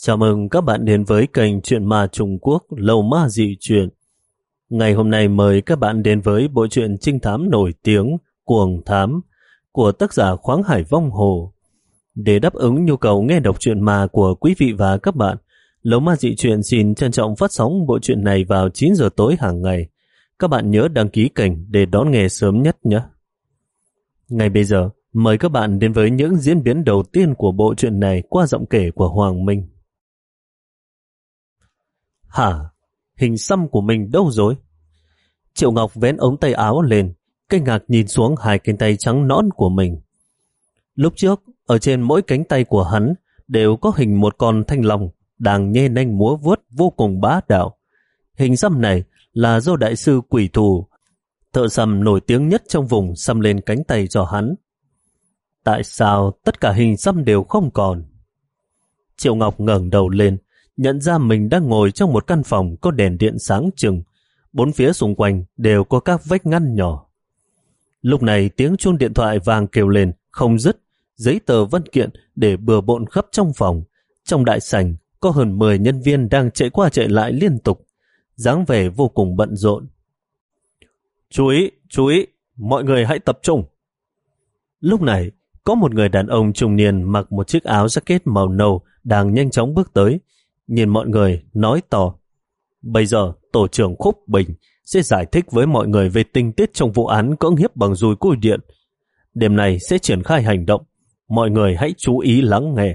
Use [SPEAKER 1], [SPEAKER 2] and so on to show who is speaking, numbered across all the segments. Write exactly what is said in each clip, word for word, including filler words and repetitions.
[SPEAKER 1] Chào mừng các bạn đến với kênh Chuyện Ma Trung Quốc Lầu Ma Dị Chuyện. Ngày hôm nay mời các bạn đến với bộ truyện trinh thám nổi tiếng Cuồng Thám của tác giả Khoáng Hải Vong Hồ. Để đáp ứng nhu cầu nghe đọc truyện ma của quý vị và các bạn, Lầu Ma Dị Chuyện xin trân trọng phát sóng bộ truyện này vào chín giờ tối hàng ngày. Các bạn nhớ đăng ký kênh để đón nghe sớm nhất nhé. Ngay bây giờ, mời các bạn đến với những diễn biến đầu tiên của bộ truyện này qua giọng kể của Hoàng Minh. Hả? Hình xăm của mình đâu rồi? Triệu Ngọc vén ống tay áo lên, kinh ngạc nhìn xuống hai cánh tay trắng nõn của mình. Lúc trước, ở trên mỗi cánh tay của hắn đều có hình một con thanh long đang nhe nanh múa vuốt vô cùng bá đạo. Hình xăm này là do đại sư Quỷ Thù, thợ xăm nổi tiếng nhất trong vùng, xăm lên cánh tay cho hắn. Tại sao tất cả hình xăm đều không còn? Triệu Ngọc ngẩng đầu lên, nhận ra mình đang ngồi trong một căn phòng có đèn điện sáng trưng, bốn phía xung quanh đều có các vách ngăn nhỏ. Lúc này tiếng chuông điện thoại vang kêu lên không dứt, giấy tờ văn kiện để bừa bộn khắp trong phòng. Trong đại sảnh có hơn mười nhân viên đang chạy qua chạy lại liên tục, dáng vẻ vô cùng bận rộn. Chú ý, chú ý, mọi người hãy tập trung. Lúc này, có một người đàn ông trung niên mặc một chiếc áo jacket màu nâu đang nhanh chóng bước tới, nhìn mọi người nói to: Bây giờ tổ trưởng Khúc Bình sẽ giải thích với mọi người về tình tiết trong vụ án cưỡng hiếp bằng dùi cui điện. Đêm nay sẽ triển khai hành động, mọi người hãy chú ý lắng nghe.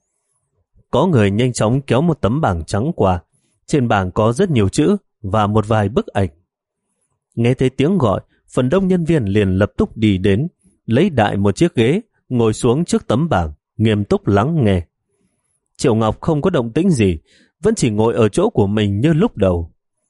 [SPEAKER 1] Có người nhanh chóng kéo một tấm bảng trắng qua, trên bảng có rất nhiều chữ và một vài bức ảnh. Nghe thấy tiếng gọi, phần đông nhân viên liền lập tức đi đến, lấy đại một chiếc ghế, ngồi xuống trước tấm bảng, nghiêm túc lắng nghe. Triệu Ngọc không có động tĩnh gì, vẫn chỉ ngồi ở chỗ của mình như lúc đầu.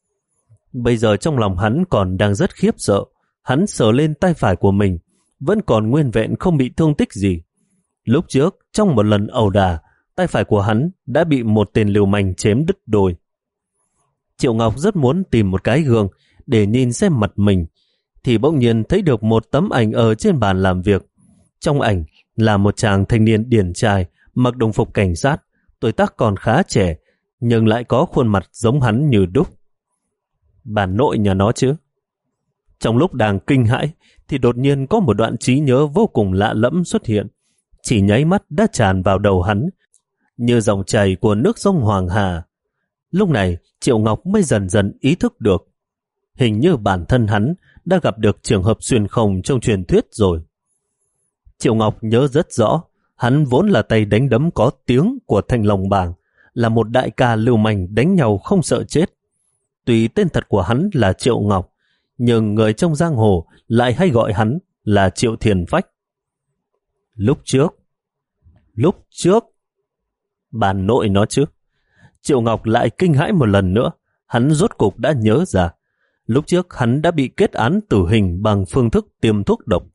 [SPEAKER 1] Bây giờ trong lòng hắn còn đang rất khiếp sợ. Hắn sờ lên tay phải của mình, vẫn còn nguyên vẹn, không bị thương tích gì. Lúc trước, trong một lần ẩu đả, tay phải của hắn đã bị một tên lưu manh chém đứt đôi. Triệu Ngọc rất muốn tìm một cái gương để nhìn xem mặt mình, thì bỗng nhiên thấy được một tấm ảnh ở trên bàn làm việc. Trong ảnh là một chàng thanh niên điển trai, mặc đồng phục cảnh sát, tuổi tác còn khá trẻ, nhưng lại có khuôn mặt giống hắn như đúc. Bà nội nhà nó chứ. Trong lúc đang kinh hãi, thì đột nhiên có một đoạn trí nhớ vô cùng lạ lẫm xuất hiện, chỉ nháy mắt đã tràn vào đầu hắn, như dòng chảy của nước sông Hoàng Hà. Lúc này, Triệu Ngọc mới dần dần ý thức được, hình như bản thân hắn đã gặp được trường hợp xuyên không trong truyền thuyết rồi. Triệu Ngọc nhớ rất rõ, hắn vốn là tay đánh đấm có tiếng của Thanh Long Bảng, là một đại ca lưu manh đánh nhau không sợ chết. Tuy tên thật của hắn là Triệu Ngọc, nhưng người trong giang hồ lại hay gọi hắn là Triệu Thiền Phách. Lúc trước, lúc trước, bà nội nó chứ. Triệu Ngọc lại kinh hãi một lần nữa, hắn rốt cục đã nhớ ra. Lúc trước hắn đã bị kết án tử hình bằng phương thức tiêm thuốc độc.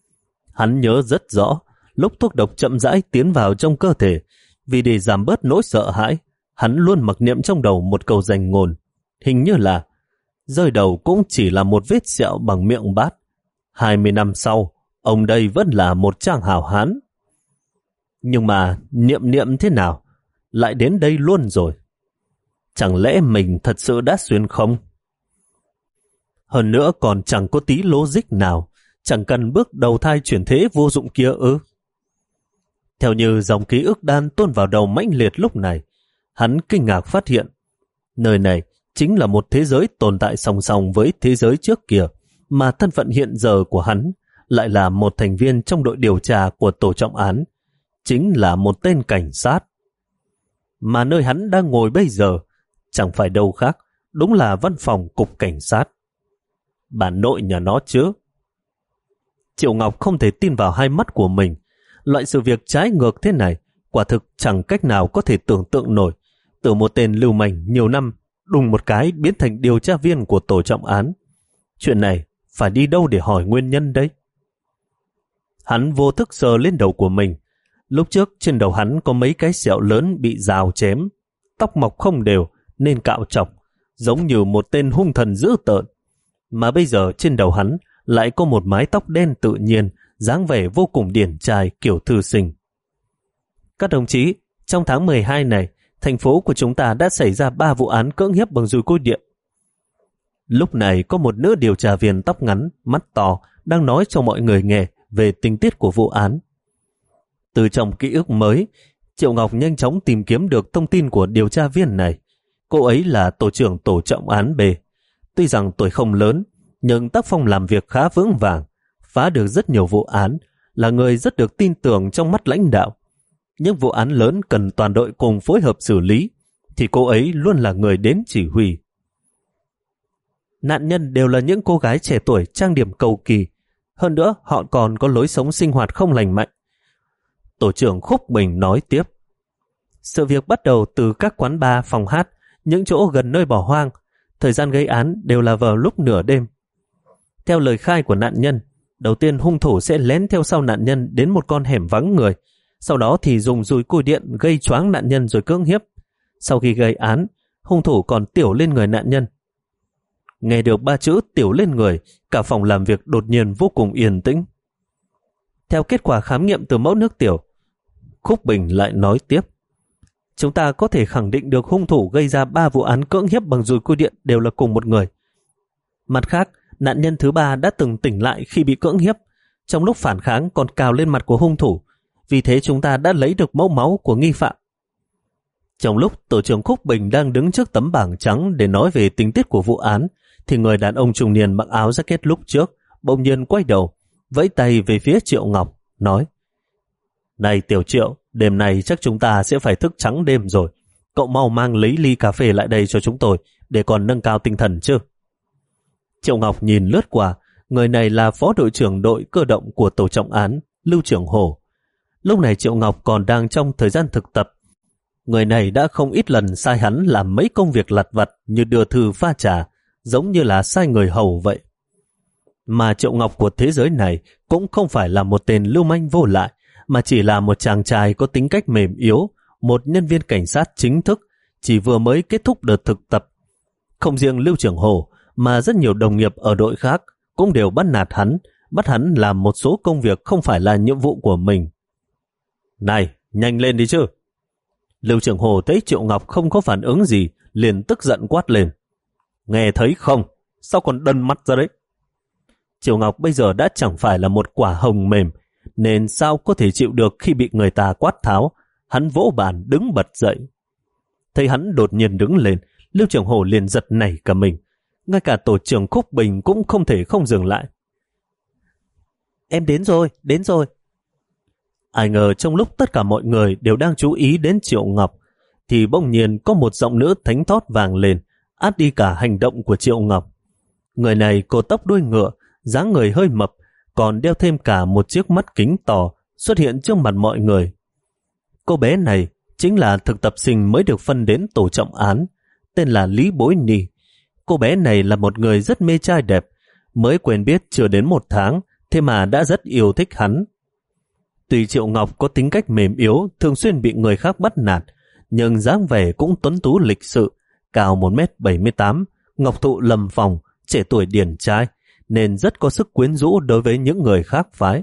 [SPEAKER 1] Hắn nhớ rất rõ, lúc thuốc độc chậm rãi tiến vào trong cơ thể, vì để giảm bớt nỗi sợ hãi, hắn luôn mặc niệm trong đầu một câu danh ngôn, hình như là rơi đầu cũng chỉ là một vết sẹo bằng miệng bát. Hai mươi năm sau, ông đây vẫn là một trang hảo hán. Nhưng mà niệm niệm thế nào, lại đến đây luôn rồi. Chẳng lẽ mình thật sự đã xuyên không? Hơn nữa còn chẳng có tí logic nào, chẳng cần bước đầu thai chuyển thế vô dụng kia ư? Theo như dòng ký ức đan tuôn vào đầu mãnh liệt lúc này, hắn kinh ngạc phát hiện, nơi này chính là một thế giới tồn tại song song với thế giới trước kia, mà thân phận hiện giờ của hắn lại là một thành viên trong đội điều tra của tổ trọng án, chính là một tên cảnh sát. Mà nơi hắn đang ngồi bây giờ chẳng phải đâu khác, đúng là văn phòng cục cảnh sát. Bà nội nhà nó chứ. Triệu Ngọc không thể tin vào hai mắt của mình. Loại sự việc trái ngược thế này quả thực chẳng cách nào có thể tưởng tượng nổi. Từ một tên lưu manh nhiều năm đùng một cái biến thành điều tra viên của tổ trọng án. Chuyện này phải đi đâu để hỏi nguyên nhân đấy? Hắn vô thức sờ lên đầu của mình. Lúc trước trên đầu hắn có mấy cái sẹo lớn bị rào chém, tóc mọc không đều nên cạo trọc, giống như một tên hung thần dữ tợn. Mà bây giờ trên đầu hắn lại có một mái tóc đen tự nhiên, dáng vẻ vô cùng điển trai kiểu thư sinh. Các đồng chí, trong tháng mười hai này thành phố của chúng ta đã xảy ra ba vụ án cưỡng hiếp bằng dùi cui điện. Lúc này có một nữ điều tra viên tóc ngắn, mắt to, đang nói cho mọi người nghe về tình tiết của vụ án. Từ trong ký ức mới, Triệu Ngọc nhanh chóng tìm kiếm được thông tin của điều tra viên này. Cô ấy là tổ trưởng tổ trọng án B. Tuy rằng tuổi không lớn, nhưng tác phong làm việc khá vững vàng, phá được rất nhiều vụ án, là người rất được tin tưởng trong mắt lãnh đạo. Những vụ án lớn cần toàn đội cùng phối hợp xử lý, thì cô ấy luôn là người đến chỉ huy. Nạn nhân đều là những cô gái trẻ tuổi trang điểm cầu kỳ, hơn nữa họ còn có lối sống sinh hoạt không lành mạnh. Tổ trưởng Khúc Bình nói tiếp. Sự việc bắt đầu từ các quán bar, phòng hát, những chỗ gần nơi bỏ hoang. Thời gian gây án đều là vào lúc nửa đêm. Theo lời khai của nạn nhân, đầu tiên hung thủ sẽ lén theo sau nạn nhân đến một con hẻm vắng người, sau đó thì dùng dùi cui điện gây choáng nạn nhân rồi cưỡng hiếp. Sau khi gây án, hung thủ còn tiểu lên người nạn nhân. Nghe được ba chữ tiểu lên người, cả phòng làm việc đột nhiên vô cùng yên tĩnh. Theo kết quả khám nghiệm từ mẫu nước tiểu, Khúc Bình lại nói tiếp. Chúng ta có thể khẳng định được hung thủ gây ra ba vụ án cưỡng hiếp bằng dùi cui điện đều là cùng một người. Mặt khác, nạn nhân thứ ba đã từng tỉnh lại khi bị cưỡng hiếp, trong lúc phản kháng còn cào lên mặt của hung thủ, vì thế chúng ta đã lấy được mẫu máu của nghi phạm. Trong lúc tổ trưởng Khúc Bình đang đứng trước tấm bảng trắng để nói về tình tiết của vụ án, thì người đàn ông trung niên mặc áo jacket lúc trước bỗng nhiên quay đầu, vẫy tay về phía Triệu Ngọc, nói: Này Tiểu Triệu, đêm nay chắc chúng ta sẽ phải thức trắng đêm rồi. Cậu mau mang lấy ly cà phê lại đây cho chúng tôi, để còn nâng cao tinh thần chứ. Triệu Ngọc nhìn lướt qua, người này là phó đội trưởng đội cơ động của tổ trọng án, Lưu Trưởng Hổ. Lúc này Triệu Ngọc còn đang trong thời gian thực tập. Người này đã không ít lần sai hắn làm mấy công việc lặt vặt như đưa thư pha trà, giống như là sai người hầu vậy. Mà Triệu Ngọc của thế giới này cũng không phải là một tên lưu manh vô lại, mà chỉ là một chàng trai có tính cách mềm yếu, một nhân viên cảnh sát chính thức, chỉ vừa mới kết thúc đợt thực tập. Không riêng Lưu Trưởng Hổ, mà rất nhiều đồng nghiệp ở đội khác cũng đều bắt nạt hắn, bắt hắn làm một số công việc không phải là nhiệm vụ của mình. Này, nhanh lên đi chứ. Lưu Trưởng Hổ thấy Triệu Ngọc không có phản ứng gì, liền tức giận quát lên. Nghe thấy không? Sao còn đần mắt ra đấy? Triệu Ngọc bây giờ đã chẳng phải là một quả hồng mềm, nên sao có thể chịu được khi bị người ta quát tháo. Hắn vỗ bàn đứng bật dậy. Thấy hắn đột nhiên đứng lên, Lưu Trưởng Hổ liền giật nảy cả mình. Ngay cả tổ trưởng Khúc Bình cũng không thể không dừng lại. Em đến rồi, đến rồi. Ai ngờ trong lúc tất cả mọi người đều đang chú ý đến Triệu Ngọc, thì bỗng nhiên có một giọng nữ thánh thót vang lên, át đi cả hành động của Triệu Ngọc. Người này cột tóc đuôi ngựa, dáng người hơi mập, còn đeo thêm cả một chiếc mắt kính to xuất hiện trước mặt mọi người. Cô bé này chính là thực tập sinh mới được phân đến tổ trọng án, tên là Lý Bối Ni. Cô bé này là một người rất mê trai đẹp, mới quen biết chưa đến một tháng, thế mà đã rất yêu thích hắn. Tuy Triệu Ngọc có tính cách mềm yếu, thường xuyên bị người khác bắt nạt, nhưng dáng vẻ cũng tuấn tú lịch sự, cao một mét bảy mươi tám, ngọc thụ lầm phòng, trẻ tuổi điển trai, nên rất có sức quyến rũ đối với những người khác phái.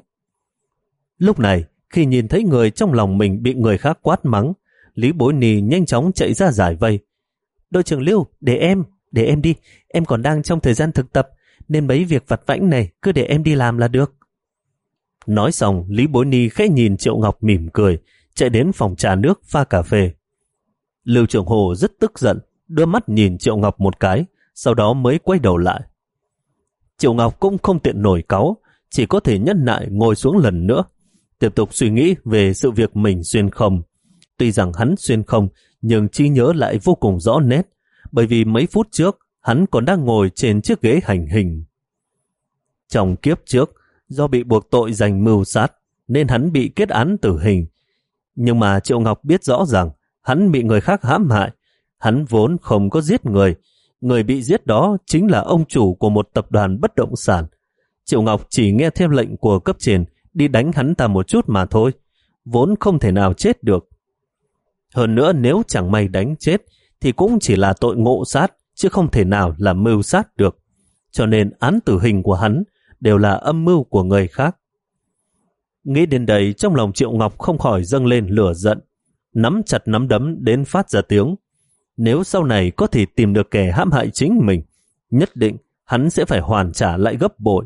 [SPEAKER 1] Lúc này, khi nhìn thấy người trong lòng mình bị người khác quát mắng, Lý Bối Ni nhanh chóng chạy ra giải vây. Đội trưởng Lưu, để em, để em đi, em còn đang trong thời gian thực tập, nên mấy việc vặt vãnh này cứ để em đi làm là được. Nói xong, Lý Bối Ni khẽ nhìn Triệu Ngọc mỉm cười, chạy đến phòng trà nước pha cà phê. Lưu Trưởng Hồ rất tức giận, đưa mắt nhìn Triệu Ngọc một cái, sau đó mới quay đầu lại. Triệu Ngọc cũng không tiện nổi cáu, chỉ có thể nhẫn nại ngồi xuống lần nữa, tiếp tục suy nghĩ về sự việc mình xuyên không. Tuy rằng hắn xuyên không, nhưng trí nhớ lại vô cùng rõ nét, bởi vì mấy phút trước hắn còn đang ngồi trên chiếc ghế hành hình. Trong kiếp trước, do bị buộc tội giành mưu sát, nên hắn bị kết án tử hình. Nhưng mà Triệu Ngọc biết rõ rằng hắn bị người khác hãm hại. Hắn vốn không có giết người. Người bị giết đó chính là ông chủ của một tập đoàn bất động sản. Triệu Ngọc chỉ nghe theo lệnh của cấp trên đi đánh hắn ta một chút mà thôi, vốn không thể nào chết được. Hơn nữa nếu chẳng may đánh chết thì cũng chỉ là tội ngộ sát, chứ không thể nào là mưu sát được. Cho nên án tử hình của hắn đều là âm mưu của người khác. Nghĩ đến đây, trong lòng Triệu Ngọc không khỏi dâng lên lửa giận. nắm chặt nắm đấm đến phát ra tiếng. Nếu sau này có thể tìm được kẻ hãm hại chính mình, nhất định hắn sẽ phải hoàn trả lại gấp bội.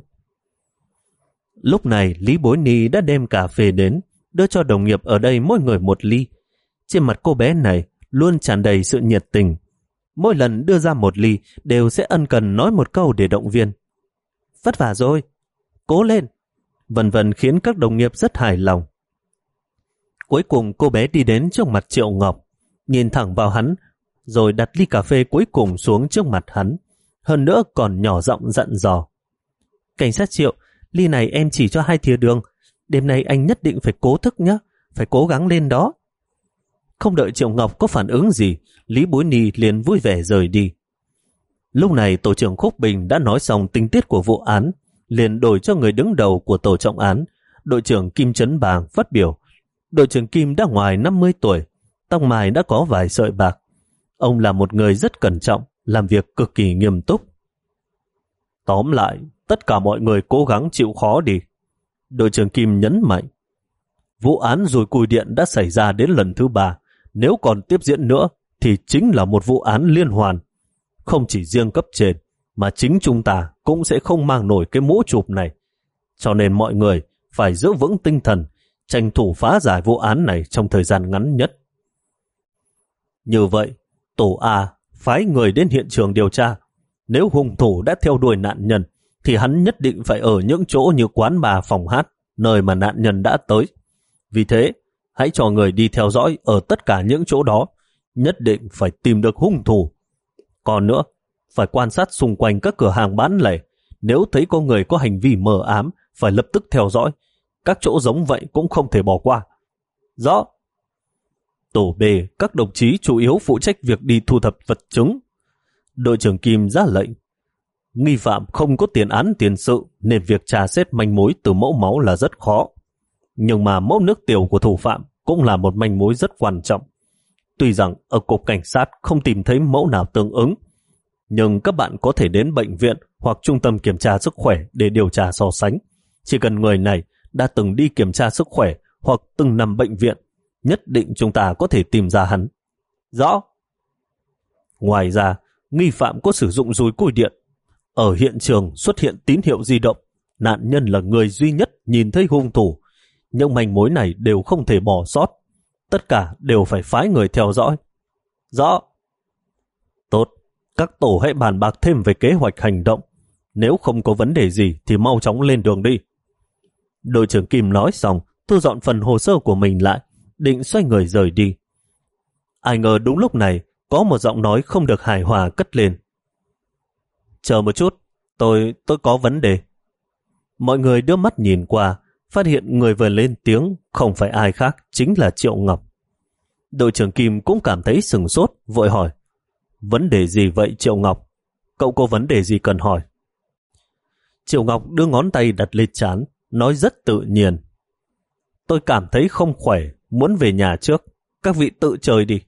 [SPEAKER 1] Lúc này Lý Bối Ni đã đem cà phê đến, đưa cho đồng nghiệp ở đây mỗi người một ly. Trên mặt cô bé này luôn tràn đầy sự nhiệt tình. Mỗi lần đưa ra một ly đều sẽ ân cần nói một câu để động viên. Vất vả rồi, cố lên, vân vân khiến các đồng nghiệp rất hài lòng. Cuối cùng cô bé đi đến trước mặt Triệu Ngọc, nhìn thẳng vào hắn, rồi đặt ly cà phê cuối cùng xuống trước mặt hắn. Hơn nữa còn nhỏ giọng dặn dò. Cảnh sát Triệu, ly này em chỉ cho hai thìa đường. Đêm nay anh nhất định phải cố thức nhé, phải cố gắng lên đó. Không đợi Triệu Ngọc có phản ứng gì, Lý Bối Ni liền vui vẻ rời đi. Lúc này tổ trưởng Khúc Bình đã nói xong tình tiết của vụ án, liền đổi cho người đứng đầu của tổ trọng án, đội trưởng Kim Trấn Bàng phát biểu. Đội trưởng Kim đã ngoài năm mươi tuổi, tóc mai đã có vài sợi bạc. Ông là một người rất cẩn trọng, làm việc cực kỳ nghiêm túc. Tóm lại, tất cả mọi người cố gắng chịu khó đi. Đội trưởng Kim nhấn mạnh. Vụ án dùi cùi điện đã xảy ra đến lần thứ ba. Nếu còn tiếp diễn nữa thì chính là một vụ án liên hoàn. Không chỉ riêng cấp trên, mà chính chúng ta cũng sẽ không mang nổi cái mũ chụp này. Cho nên mọi người phải giữ vững tinh thần, tranh thủ phá giải vụ án này trong thời gian ngắn nhất. Như vậy, tổ A phái người đến hiện trường điều tra. Nếu hung thủ đã theo đuổi nạn nhân, thì hắn nhất định phải ở những chỗ như quán bar, phòng hát, nơi mà nạn nhân đã tới. Vì thế, hãy cho người đi theo dõi ở tất cả những chỗ đó, nhất định phải tìm được hung thủ. Còn nữa, phải quan sát xung quanh các cửa hàng bán lẻ, nếu thấy có người có hành vi mờ ám, phải lập tức theo dõi. Các chỗ giống vậy cũng không thể bỏ qua. Rõ. Tổ B, các đồng chí chủ yếu phụ trách việc đi thu thập vật chứng. Đội trưởng Kim ra lệnh. Nghi phạm không có tiền án tiền sự nên việc tra xét manh mối từ mẫu máu là rất khó. Nhưng mà mẫu nước tiểu của thủ phạm cũng là một manh mối rất quan trọng. Tuy rằng ở cục cảnh sát không tìm thấy mẫu nào tương ứng, nhưng các bạn có thể đến bệnh viện hoặc trung tâm kiểm tra sức khỏe để điều tra so sánh. Chỉ cần người này đã từng đi kiểm tra sức khỏe hoặc từng nằm bệnh viện, nhất định chúng ta có thể tìm ra hắn. Rõ. Ngoài ra, nghi phạm có sử dụng dùi cui điện. Ở hiện trường xuất hiện tín hiệu di động. Nạn nhân là người duy nhất nhìn thấy hung thủ. Những manh mối này đều không thể bỏ sót. Tất cả đều phải phái người theo dõi. Rõ. Tốt. Các tổ hãy bàn bạc thêm về kế hoạch hành động. Nếu không có vấn đề gì thì mau chóng lên đường đi. Đội trưởng Kim nói xong, thu dọn phần hồ sơ của mình lại, định xoay người rời đi. Ai ngờ đúng lúc này, có một giọng nói không được hài hòa cất lên. Chờ một chút, tôi, tôi có vấn đề. Mọi người đưa mắt nhìn qua, phát hiện người vừa lên tiếng không phải ai khác, chính là Triệu Ngọc. Đội trưởng Kim cũng cảm thấy sừng sốt, vội hỏi. Vấn đề gì vậy Triệu Ngọc? Cậu có vấn đề gì cần hỏi? Triệu Ngọc đưa ngón tay đặt lên trán, nói rất tự nhiên. Tôi cảm thấy không khỏe, muốn về nhà trước. Các vị tự chơi đi.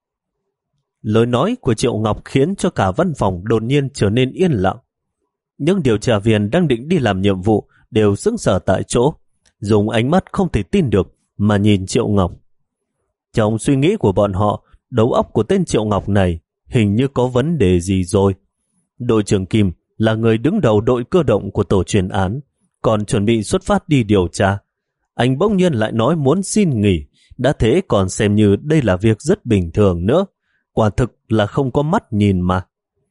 [SPEAKER 1] Lời nói của Triệu Ngọc khiến cho cả văn phòng đột nhiên trở nên yên lặng. Những điều tra viên đang định đi làm nhiệm vụ đều sững sờ tại chỗ, dùng ánh mắt không thể tin được mà nhìn Triệu Ngọc. Trong suy nghĩ của bọn họ, đầu óc của tên Triệu Ngọc này hình như có vấn đề gì rồi. Đội trưởng Kim là người đứng đầu đội cơ động của tổ chuyên án, còn chuẩn bị xuất phát đi điều tra. Anh bỗng nhiên lại nói muốn xin nghỉ, đã thế còn xem như đây là việc rất bình thường nữa. Quả thực là không có mắt nhìn mà.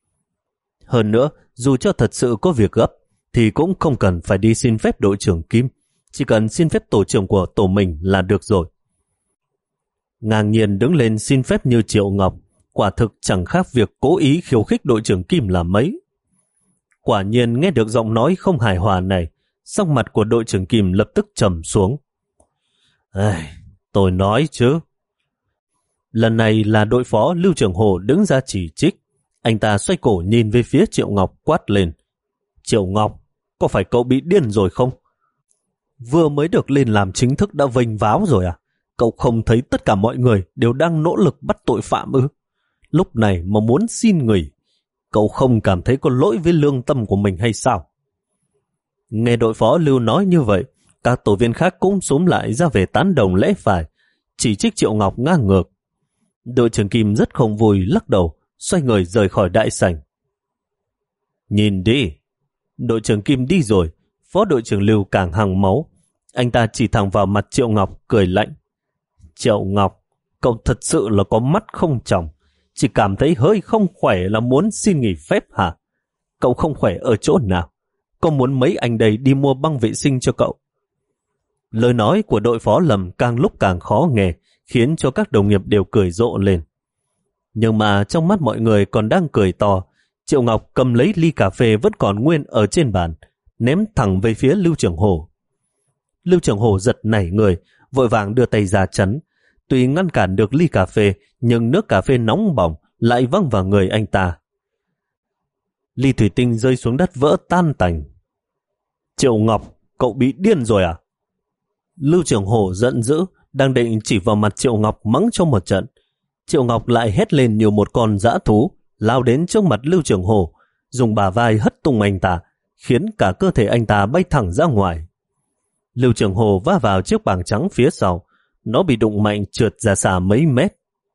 [SPEAKER 1] Hơn nữa, dù cho thật sự có việc gấp, thì cũng không cần phải đi xin phép đội trưởng Kim, chỉ cần xin phép tổ trưởng của tổ mình là được rồi. Ngang nhiên đứng lên xin phép như Triệu Ngọc, quả thực chẳng khác việc cố ý khiêu khích đội trưởng Kim là mấy. Quả nhiên nghe được giọng nói không hài hòa này, sắc mặt của đội trưởng Kim lập tức trầm xuống. Ai, tôi nói chứ. Lần này là đội phó Lưu Trường Hồ đứng ra chỉ trích. Anh ta xoay cổ nhìn về phía Triệu Ngọc quát lên. Triệu Ngọc, có phải cậu bị điên rồi không? Vừa mới được lên làm chính thức đã vênh váo rồi à? Cậu không thấy tất cả mọi người đều đang nỗ lực bắt tội phạm ư? Lúc này mà muốn xin nghỉ, cậu không cảm thấy có lỗi với lương tâm của mình hay sao? Nghe đội phó Lưu nói như vậy, các tổ viên khác cũng xúm lại ra về tán đồng lẽ phải. chỉ trích Triệu Ngọc ngang ngược. Đội trưởng Kim rất không vui, lắc đầu, xoay người rời khỏi đại sảnh. Nhìn đi, đội trưởng Kim đi rồi, phó đội trưởng Lưu càng hằng máu. Anh ta chỉ thẳng vào mặt Triệu Ngọc, cười lạnh. Triệu Ngọc, cậu thật sự là có mắt không tròng, chỉ cảm thấy hơi không khỏe là muốn xin nghỉ phép hả? Cậu không khỏe ở chỗ nào? Có muốn mấy anh đây đi mua băng vệ sinh cho cậu? Lời nói của đội phó Lâm càng lúc càng khó nghe, khiến cho các đồng nghiệp đều cười rộ lên. Nhưng mà trong mắt mọi người còn đang cười to, Triệu Ngọc cầm lấy ly cà phê vẫn còn nguyên ở trên bàn, ném thẳng về phía Lưu Trường Hổ. Lưu Trường Hổ giật nảy người, vội vàng đưa tay ra chắn. Tuy ngăn cản được ly cà phê, nhưng nước cà phê nóng bỏng lại văng vào người anh ta. Ly thủy tinh rơi xuống đất vỡ tan tành. Triệu Ngọc, cậu bị điên rồi à? Lưu Trường Hổ giận dữ, đang định chỉ vào mặt Triệu Ngọc mắng cho một trận. Triệu Ngọc lại hét lên như một con dã thú, lao đến trước mặt Lưu Trường Hổ, dùng bả vai hất tung anh ta, khiến cả cơ thể anh ta bay thẳng ra ngoài. Lưu Trường Hổ va vào chiếc bảng trắng phía sau, nó bị đụng mạnh trượt ra xa mấy mét.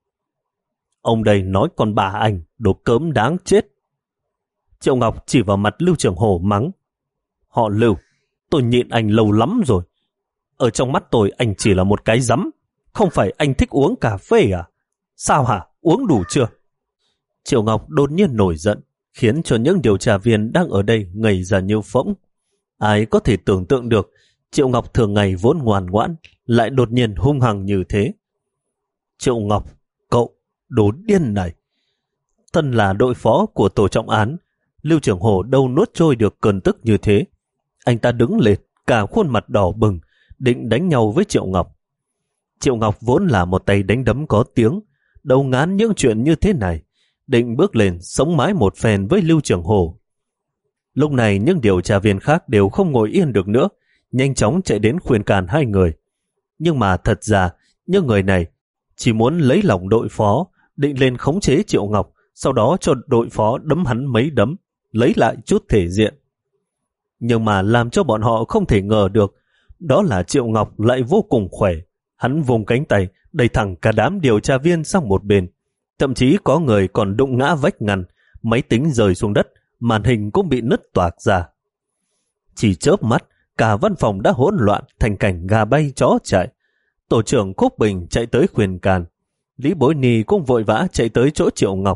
[SPEAKER 1] Ông đây nói con bà anh, đồ cớm đáng chết. Triệu Ngọc chỉ vào mặt Lưu Trường Hổ mắng. Họ Lưu, tôi nhịn anh lâu lắm rồi. Ở trong mắt tôi anh chỉ là một cái rắm, không phải anh thích uống cà phê à? Sao hả? Uống đủ chưa? Triệu Ngọc đột nhiên nổi giận, khiến cho những điều tra viên đang ở đây ngây ra như phỗng. Ai có thể tưởng tượng được Triệu Ngọc thường ngày vốn ngoan ngoãn, lại đột nhiên hung hăng như thế. Triệu Ngọc, cậu, đồ điên này. Thân là đội phó của tổ trọng án, Lưu Trường Hổ đâu nuốt trôi được cơn tức như thế. Anh ta đứng lên, cả khuôn mặt đỏ bừng, định đánh nhau với Triệu Ngọc. Triệu Ngọc vốn là một tay đánh đấm có tiếng, đâu ngán những chuyện như thế này, định bước lên sống mái một phen với Lưu Trường Hổ. Lúc này những điều tra viên khác đều không ngồi yên được nữa, nhanh chóng chạy đến khuyên can hai người. Nhưng mà thật ra, những người này chỉ muốn lấy lòng đội phó, định lên khống chế Triệu Ngọc, sau đó cho đội phó đấm hắn mấy đấm, lấy lại chút thể diện. Nhưng mà làm cho bọn họ không thể ngờ được, đó là Triệu Ngọc lại vô cùng khỏe. Hắn vùng cánh tay, đẩy thẳng cả đám điều tra viên sang một bên. Thậm chí có người còn đụng ngã vách ngăn, máy tính rơi xuống đất, màn hình cũng bị nứt toạc ra. Chỉ chớp mắt, cả văn phòng đã hỗn loạn thành cảnh gà bay chó chạy. Tổ trưởng Khúc Bình chạy tới khuyên can. Lý Bối Ni cũng vội vã chạy tới chỗ Triệu Ngọc.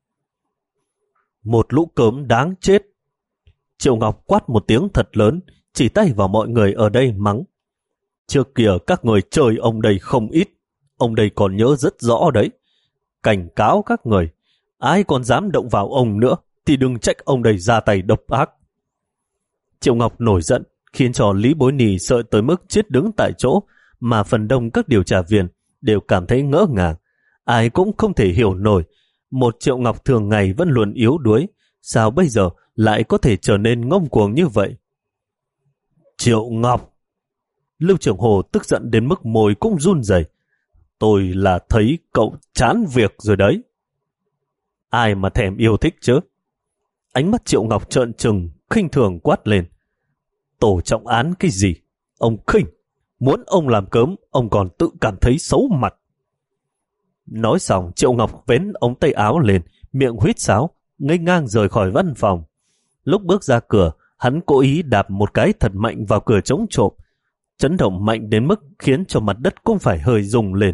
[SPEAKER 1] Một lũ cớm đáng chết. Triệu Ngọc quát một tiếng thật lớn, chỉ tay vào mọi người ở đây mắng. Trước kia các người chơi ông đây không ít, ông đây còn nhớ rất rõ đấy. Cảnh cáo các người, ai còn dám động vào ông nữa thì đừng trách ông đây ra tay độc ác. Triệu Ngọc nổi giận, khiến cho Lý Bối Nì sợ tới mức chết đứng tại chỗ, mà phần đông các điều tra viên đều cảm thấy ngỡ ngàng. Ai cũng không thể hiểu nổi, một Triệu Ngọc thường ngày vẫn luôn yếu đuối, sao bây giờ lại có thể trở nên ngông cuồng như vậy? Triệu Ngọc! Lưu Trường Hồ tức giận đến mức môi cũng run rẩy. Tôi là thấy cậu chán việc rồi đấy. Ai mà thèm yêu thích chứ? Ánh mắt Triệu Ngọc trợn trừng, khinh thường quát lên. Tổ trọng án cái gì? Ông khinh! Muốn ông làm cớm, ông còn tự cảm thấy xấu mặt. Nói xong, Triệu Ngọc vén ống tay áo lên, miệng huýt sáo, ngây ngang rời khỏi văn phòng. Lúc bước ra cửa, hắn cố ý đạp một cái thật mạnh vào cửa chống trộm, chấn động mạnh đến mức khiến cho mặt đất cũng phải hơi rung lên.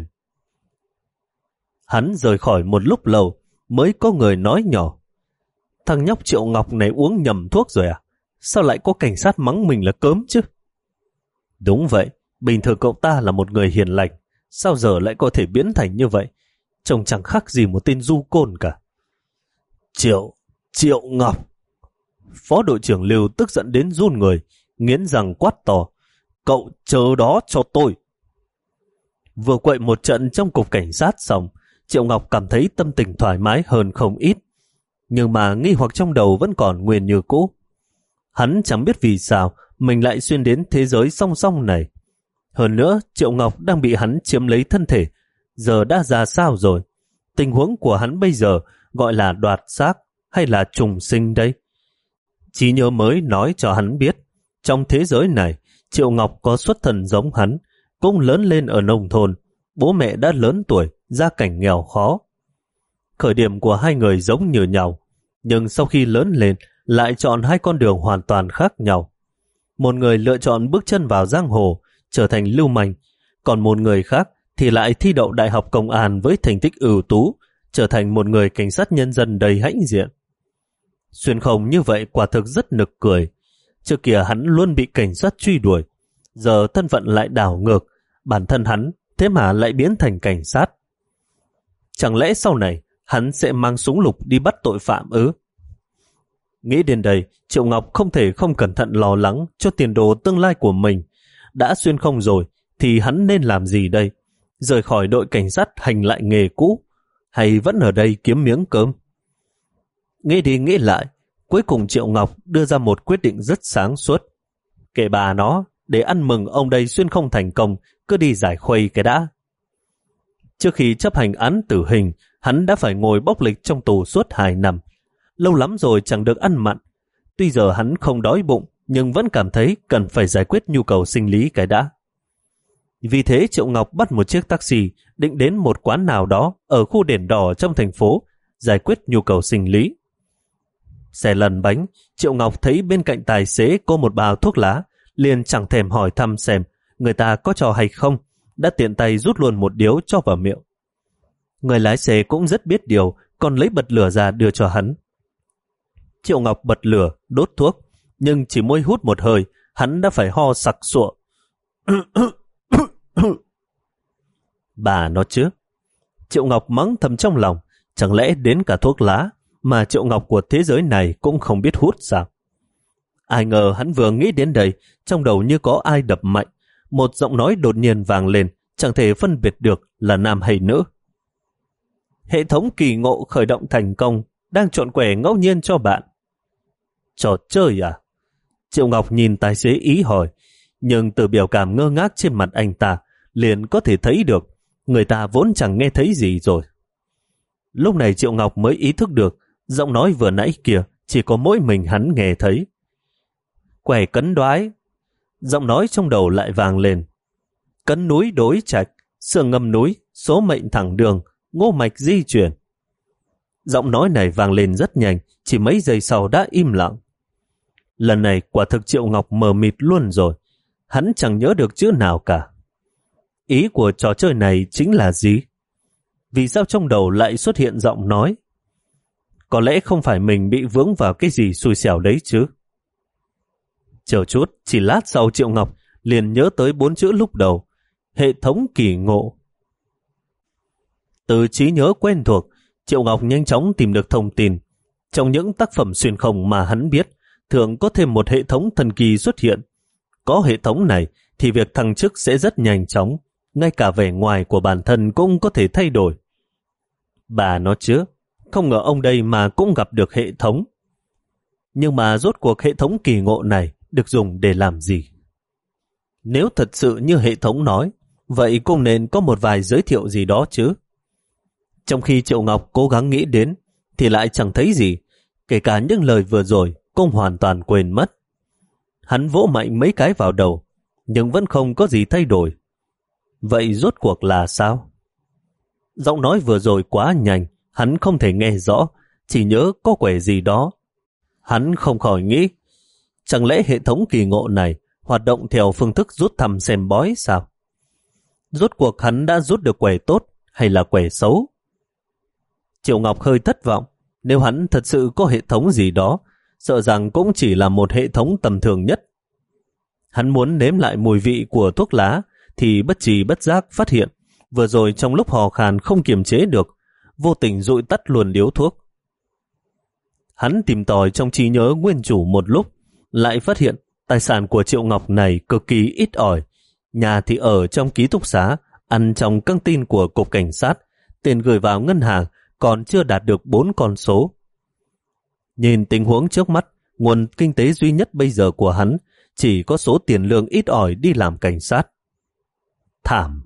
[SPEAKER 1] Hắn rời khỏi một lúc lâu, mới có người nói nhỏ. Thằng nhóc Triệu Ngọc này uống nhầm thuốc rồi à? Sao lại có cảnh sát mắng mình là cớm chứ? Đúng vậy, bình thường cậu ta là một người hiền lành, sao giờ lại có thể biến thành như vậy? Trông chẳng khác gì một tên du côn cả. Triệu, Triệu Ngọc! Phó đội trưởng Lưu tức giận đến run người, nghiến răng quát to. Cậu chờ đó cho tôi. Vừa quậy một trận trong cục cảnh sát xong, Triệu Ngọc cảm thấy tâm tình thoải mái hơn không ít. Nhưng mà nghi hoặc trong đầu vẫn còn nguyên như cũ. Hắn chẳng biết vì sao mình lại xuyên đến thế giới song song này. Hơn nữa, Triệu Ngọc đang bị hắn chiếm lấy thân thể. Giờ đã ra sao rồi? Tình huống của hắn bây giờ gọi là đoạt xác hay là trùng sinh đây? Trí nhớ mới nói cho hắn biết, trong thế giới này, Triệu Ngọc có xuất thân giống hắn, cũng lớn lên ở nông thôn, bố mẹ đã lớn tuổi, gia cảnh nghèo khó. Khởi điểm của hai người giống như nhau, nhưng sau khi lớn lên lại chọn hai con đường hoàn toàn khác nhau. Một người lựa chọn bước chân vào giang hồ, trở thành lưu manh, còn một người khác thì lại thi đậu đại học công an với thành tích ưu tú, trở thành một người cảnh sát nhân dân đầy hãnh diện. Xuyên Không như vậy quả thực rất nực cười. Trước kia hắn luôn bị cảnh sát truy đuổi, giờ thân phận lại đảo ngược, bản thân hắn thế mà lại biến thành cảnh sát. Chẳng lẽ sau này hắn sẽ mang súng lục đi bắt tội phạm ư? Nghĩ đến đây, Triệu Ngọc không thể không cẩn thận lo lắng cho tiền đồ tương lai của mình. Đã xuyên không rồi, thì hắn nên làm gì đây? Rời khỏi đội cảnh sát hành lại nghề cũ, hay vẫn ở đây kiếm miếng cơm? Nghĩ đi nghĩ lại, cuối cùng Triệu Ngọc đưa ra một quyết định rất sáng suốt. Kệ bà nó, để ăn mừng ông đây xuyên không thành công, cứ đi giải khuây cái đã. Trước khi chấp hành án tử hình, hắn đã phải ngồi bốc lịch trong tù suốt hai năm. Lâu lắm rồi chẳng được ăn mặn. Tuy giờ hắn không đói bụng, nhưng vẫn cảm thấy cần phải giải quyết nhu cầu sinh lý cái đã. Vì thế Triệu Ngọc bắt một chiếc taxi định đến một quán nào đó ở khu đèn đỏ trong thành phố, giải quyết nhu cầu sinh lý. Xe lăn bánh, Triệu Ngọc thấy bên cạnh tài xế có một bao thuốc lá, liền chẳng thèm hỏi thăm xem người ta có cho hay không, đã tiện tay rút luôn một điếu cho vào miệng. Người lái xe cũng rất biết điều, còn lấy bật lửa ra đưa cho hắn. Triệu Ngọc bật lửa, đốt thuốc, nhưng chỉ mới hút một hơi, hắn đã phải ho sặc sụa. Bà nó chứ. Triệu Ngọc mắng thầm trong lòng, chẳng lẽ đến cả thuốc lá mà Triệu Ngọc của thế giới này cũng không biết hút sao? Ai ngờ hắn vừa nghĩ đến đây, trong đầu như có ai đập mạnh, một giọng nói đột nhiên vang lên, chẳng thể phân biệt được là nam hay nữ. Hệ thống kỳ ngộ khởi động thành công, đang chọn quẻ ngẫu nhiên cho bạn. Trò chơi à? Triệu Ngọc nhìn tài xế ý hỏi, nhưng từ biểu cảm ngơ ngác trên mặt anh ta, liền có thể thấy được người ta vốn chẳng nghe thấy gì rồi. Lúc này Triệu Ngọc mới ý thức được, giọng nói vừa nãy kia chỉ có mỗi mình hắn nghe thấy. Quẻ cấn đoái. Giọng nói trong đầu lại vang lên. Cấn núi đối trạch, sườn ngâm núi, số mệnh thẳng đường, ngô mạch di chuyển. Giọng nói này vang lên rất nhanh, chỉ mấy giây sau đã im lặng. Lần này quả thực Triệu Ngọc mờ mịt luôn rồi, hắn chẳng nhớ được chữ nào cả. Ý của trò chơi này chính là gì? Vì sao trong đầu lại xuất hiện giọng nói? Có lẽ không phải mình bị vướng vào cái gì xui xẻo đấy chứ? Chờ chút, chỉ lát sau Triệu Ngọc liền nhớ tới bốn chữ lúc đầu, hệ thống kỳ ngộ. Từ trí nhớ quen thuộc, Triệu Ngọc nhanh chóng tìm được thông tin. Trong những tác phẩm xuyên không mà hắn biết, thường có thêm một hệ thống thần kỳ xuất hiện. Có hệ thống này thì việc thăng chức sẽ rất nhanh chóng, ngay cả vẻ ngoài của bản thân cũng có thể thay đổi. Bà nó chứ, không ngờ ông đây mà cũng gặp được hệ thống. Nhưng mà rốt cuộc hệ thống kỳ ngộ này được dùng để làm gì? Nếu thật sự như hệ thống nói, vậy cũng nên có một vài giới thiệu gì đó chứ. Trong khi Triệu Ngọc cố gắng nghĩ đến, thì lại chẳng thấy gì, kể cả những lời vừa rồi cũng hoàn toàn quên mất. Hắn vỗ mạnh mấy cái vào đầu, nhưng vẫn không có gì thay đổi. Vậy rốt cuộc là sao? Giọng nói vừa rồi quá nhanh, hắn không thể nghe rõ, chỉ nhớ có quẻ gì đó. Hắn không khỏi nghĩ, chẳng lẽ hệ thống kỳ ngộ này hoạt động theo phương thức rút thăm xem bói sao? Rốt cuộc hắn đã rút được quẻ tốt hay là quẻ xấu? Triệu Ngọc hơi thất vọng, nếu hắn thật sự có hệ thống gì đó, sợ rằng cũng chỉ là một hệ thống tầm thường nhất. Hắn muốn nếm lại mùi vị của thuốc lá, thì bất trì bất giác phát hiện, vừa rồi trong lúc hò khan không kiềm chế được, vô tình dụi tắt luôn điếu thuốc. Hắn tìm tòi trong trí nhớ nguyên chủ một lúc, lại phát hiện tài sản của Triệu Ngọc này cực kỳ ít ỏi. Nhà thì ở trong ký túc xá, ăn trong căng tin của cục cảnh sát, tiền gửi vào ngân hàng còn chưa đạt được bốn con số. Nhìn tình huống trước mắt, nguồn kinh tế duy nhất bây giờ của hắn chỉ có số tiền lương ít ỏi đi làm cảnh sát. Thảm!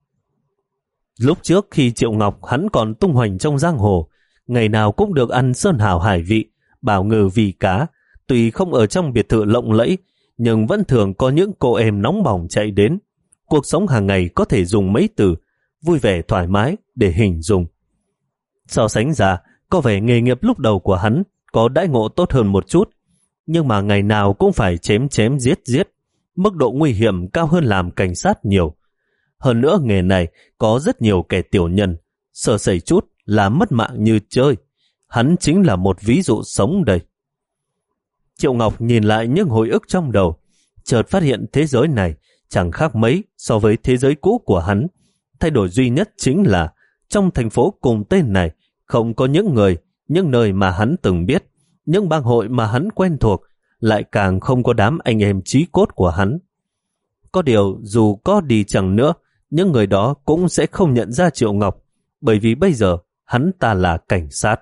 [SPEAKER 1] Lúc trước khi Triệu Ngọc hắn còn tung hoành trong giang hồ, ngày nào cũng được ăn sơn hào hải vị, bảo ngừ vì cá, tuy không ở trong biệt thự lộng lẫy, nhưng vẫn thường có những cô em nóng bỏng chạy đến. Cuộc sống hàng ngày có thể dùng mấy từ vui vẻ thoải mái để hình dung. So sánh ra, có vẻ nghề nghiệp lúc đầu của hắn có đãi ngộ tốt hơn một chút, nhưng mà ngày nào cũng phải chém chém giết giết, mức độ nguy hiểm cao hơn làm cảnh sát nhiều. Hơn nữa nghề này có rất nhiều kẻ tiểu nhân, sơ sẩy chút là mất mạng như chơi. Hắn chính là một ví dụ sống đây. Triệu Ngọc nhìn lại những hồi ức trong đầu, chợt phát hiện thế giới này chẳng khác mấy so với thế giới cũ của hắn. Thay đổi duy nhất chính là trong thành phố cùng tên này không có những người, những nơi mà hắn từng biết, những bang hội mà hắn quen thuộc, lại càng không có đám anh em chí cốt của hắn. Có điều dù có đi chẳng nữa, những người đó cũng sẽ không nhận ra Triệu Ngọc, bởi vì bây giờ hắn ta là cảnh sát.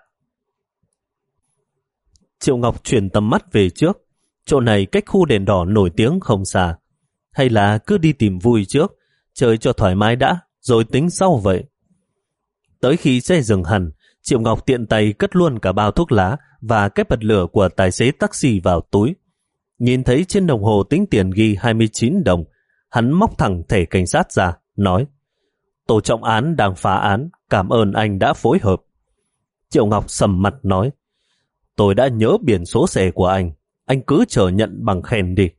[SPEAKER 1] Triệu Ngọc chuyển tầm mắt về trước, chỗ này cách khu đèn đỏ nổi tiếng không xa. Hay là cứ đi tìm vui trước, chơi cho thoải mái đã, rồi tính sau vậy. Tới khi xe dừng hẳn, Triệu Ngọc tiện tay cất luôn cả bao thuốc lá và cái bật lửa của tài xế taxi vào túi. Nhìn thấy trên đồng hồ tính tiền ghi hai mươi chín đồng, hắn móc thẳng thẻ cảnh sát ra, nói: Tổ trọng án đang phá án, cảm ơn anh đã phối hợp. Triệu Ngọc sầm mặt nói: Tôi đã nhớ biển số xe của anh, anh cứ chờ nhận bằng khen đi.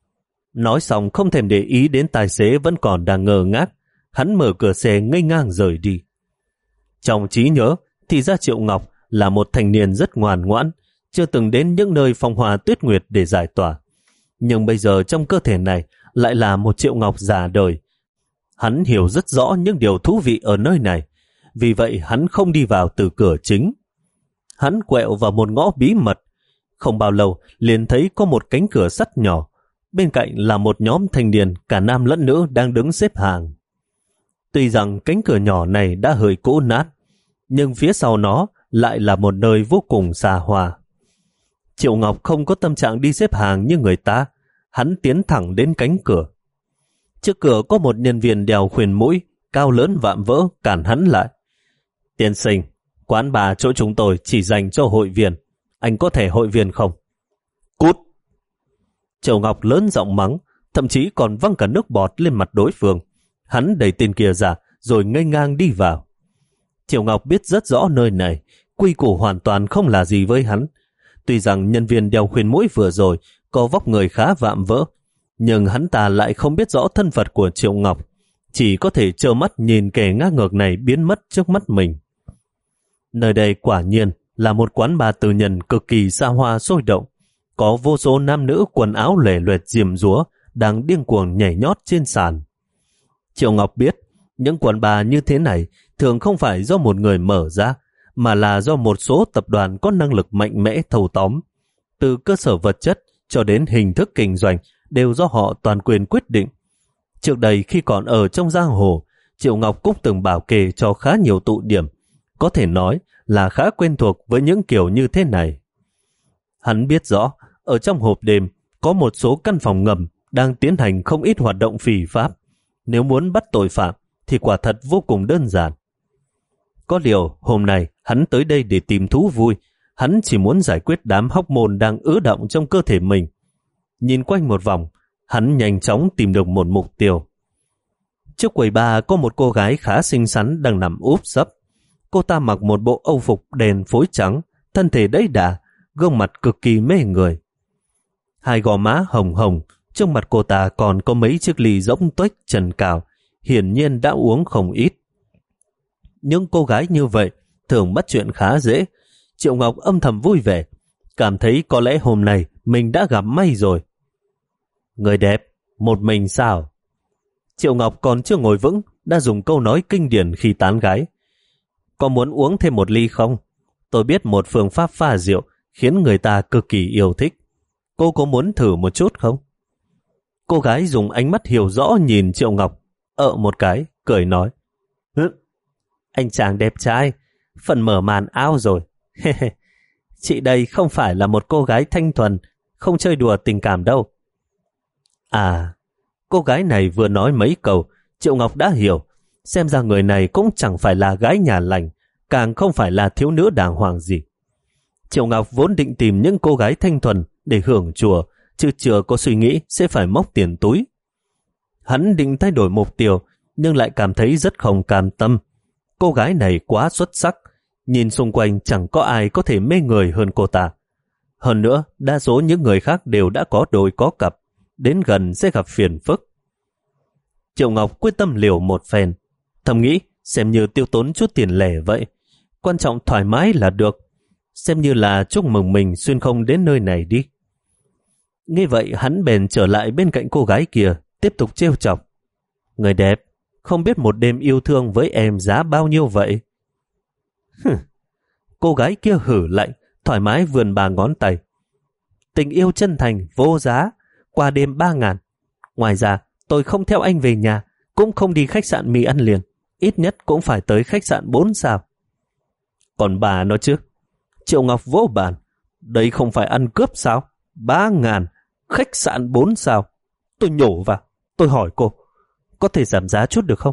[SPEAKER 1] Nói xong không thèm để ý đến tài xế vẫn còn đang ngơ ngác, hắn mở cửa xe ngây ngang rời đi. Trong trí nhớ thì ra Triệu Ngọc là một thanh niên rất ngoan ngoãn, chưa từng đến những nơi phong hoa tuyết nguyệt để giải tỏa. Nhưng bây giờ trong cơ thể này lại là một Triệu Ngọc già đời. Hắn hiểu rất rõ những điều thú vị ở nơi này, vì vậy hắn không đi vào từ cửa chính. Hắn quẹo vào một ngõ bí mật, không bao lâu liền thấy có một cánh cửa sắt nhỏ, bên cạnh là một nhóm thanh niên cả nam lẫn nữ đang đứng xếp hàng. Tuy rằng cánh cửa nhỏ này đã hơi cũ nát, nhưng phía sau nó lại là một nơi vô cùng xa hoa. Triệu Ngọc không có tâm trạng đi xếp hàng như người ta, hắn tiến thẳng đến cánh cửa. Trước cửa có một nhân viên đeo khuyên mũi, cao lớn vạm vỡ cản hắn lại. Tiên sinh, quán bà chỗ chúng tôi chỉ dành cho hội viên, anh có thể hội viên không? Cút! Triệu Ngọc lớn giọng mắng, thậm chí còn văng cả nước bọt lên mặt đối phương. Hắn đẩy tên kia ra rồi ngây ngang đi vào. Triệu Ngọc biết rất rõ nơi này, quy củ hoàn toàn không là gì với hắn. Tuy rằng nhân viên đeo khuyên mũi vừa rồi có vóc người khá vạm vỡ, nhưng hắn ta lại không biết rõ thân phận của Triệu Ngọc, chỉ có thể trơ mắt nhìn kẻ ngang ngược này biến mất trước mắt mình. Nơi đây quả nhiên là một quán bar tư nhân cực kỳ xa hoa sôi động, có vô số nam nữ quần áo lẻ loẹt diêm dúa đang điên cuồng nhảy nhót trên sàn. Triệu Ngọc biết những quán bar như thế này thường không phải do một người mở ra, mà là do một số tập đoàn có năng lực mạnh mẽ thâu tóm. Từ cơ sở vật chất cho đến hình thức kinh doanh đều do họ toàn quyền quyết định. Trước đây khi còn ở trong giang hồ, Triệu Ngọc cũng từng bảo kê cho khá nhiều tụ điểm, có thể nói là khá quen thuộc với những kiểu như thế này. Hắn biết rõ, ở trong hộp đêm có một số căn phòng ngầm đang tiến hành không ít hoạt động phỉ pháp. Nếu muốn bắt tội phạm thì quả thật vô cùng đơn giản. Có điều hôm nay hắn tới đây để tìm thú vui, hắn chỉ muốn giải quyết đám hóc môn đang ứ động trong cơ thể mình. Nhìn quanh một vòng, hắn nhanh chóng tìm được một mục tiêu. Trước quầy bar có một cô gái khá xinh xắn đang nằm úp sấp. Cô ta mặc một bộ âu phục đen phối trắng, thân thể đẫy đà, gương mặt cực kỳ mê người. Hai gò má hồng hồng, trước mặt cô ta còn có mấy chiếc ly rỗng tuếch trần cào, hiển nhiên đã uống không ít. Những cô gái như vậy thường bắt chuyện khá dễ. Triệu Ngọc âm thầm vui vẻ, cảm thấy có lẽ hôm nay mình đã gặp may rồi. Người đẹp, một mình sao? Triệu Ngọc còn chưa ngồi vững, đã dùng câu nói kinh điển khi tán gái. Có muốn uống thêm một ly không? Tôi biết một phương pháp pha rượu khiến người ta cực kỳ yêu thích. Cô có muốn thử một chút không? Cô gái dùng ánh mắt hiểu rõ nhìn Triệu Ngọc, ợ một cái, cười nói. Hứ, anh chàng đẹp trai, phần mở màn ao rồi. Chị đây không phải là một cô gái thanh thuần, không chơi đùa tình cảm đâu. À, cô gái này vừa nói mấy câu, Triệu Ngọc đã hiểu. Xem ra người này cũng chẳng phải là gái nhà lành, càng không phải là thiếu nữ đàng hoàng gì. Triệu Ngọc vốn định tìm những cô gái thanh thuần để hưởng chùa, chứ chưa có suy nghĩ sẽ phải móc tiền túi. Hắn định thay đổi mục tiêu, nhưng lại cảm thấy rất không cam tâm. Cô gái này quá xuất sắc, nhìn xung quanh chẳng có ai có thể mê người hơn cô ta. Hơn nữa, đa số những người khác đều đã có đôi có cặp, đến gần sẽ gặp phiền phức. Triệu Ngọc quyết tâm liều một phen, thầm nghĩ xem như tiêu tốn chút tiền lẻ vậy. Quan trọng thoải mái là được, xem như là chúc mừng mình xuyên không đến nơi này đi. Nghe vậy hắn bèn trở lại bên cạnh cô gái kia, tiếp tục trêu chọc. Người đẹp, không biết một đêm yêu thương với em giá bao nhiêu vậy? Hừ. Cô gái kia hử lạnh, thoải mái vươn ba ngón tay. Tình yêu chân thành, vô giá, qua đêm ba ngàn. Ngoài ra, tôi không theo anh về nhà, cũng không đi khách sạn mì ăn liền. Ít nhất cũng phải tới khách sạn bốn sao. Còn bà nó chứ? Triệu Ngọc vỗ bàn. Đây không phải ăn cướp sao? Ba ngàn, khách sạn bốn sao. Tôi nhổ vào. Tôi hỏi cô, có thể giảm giá chút được không?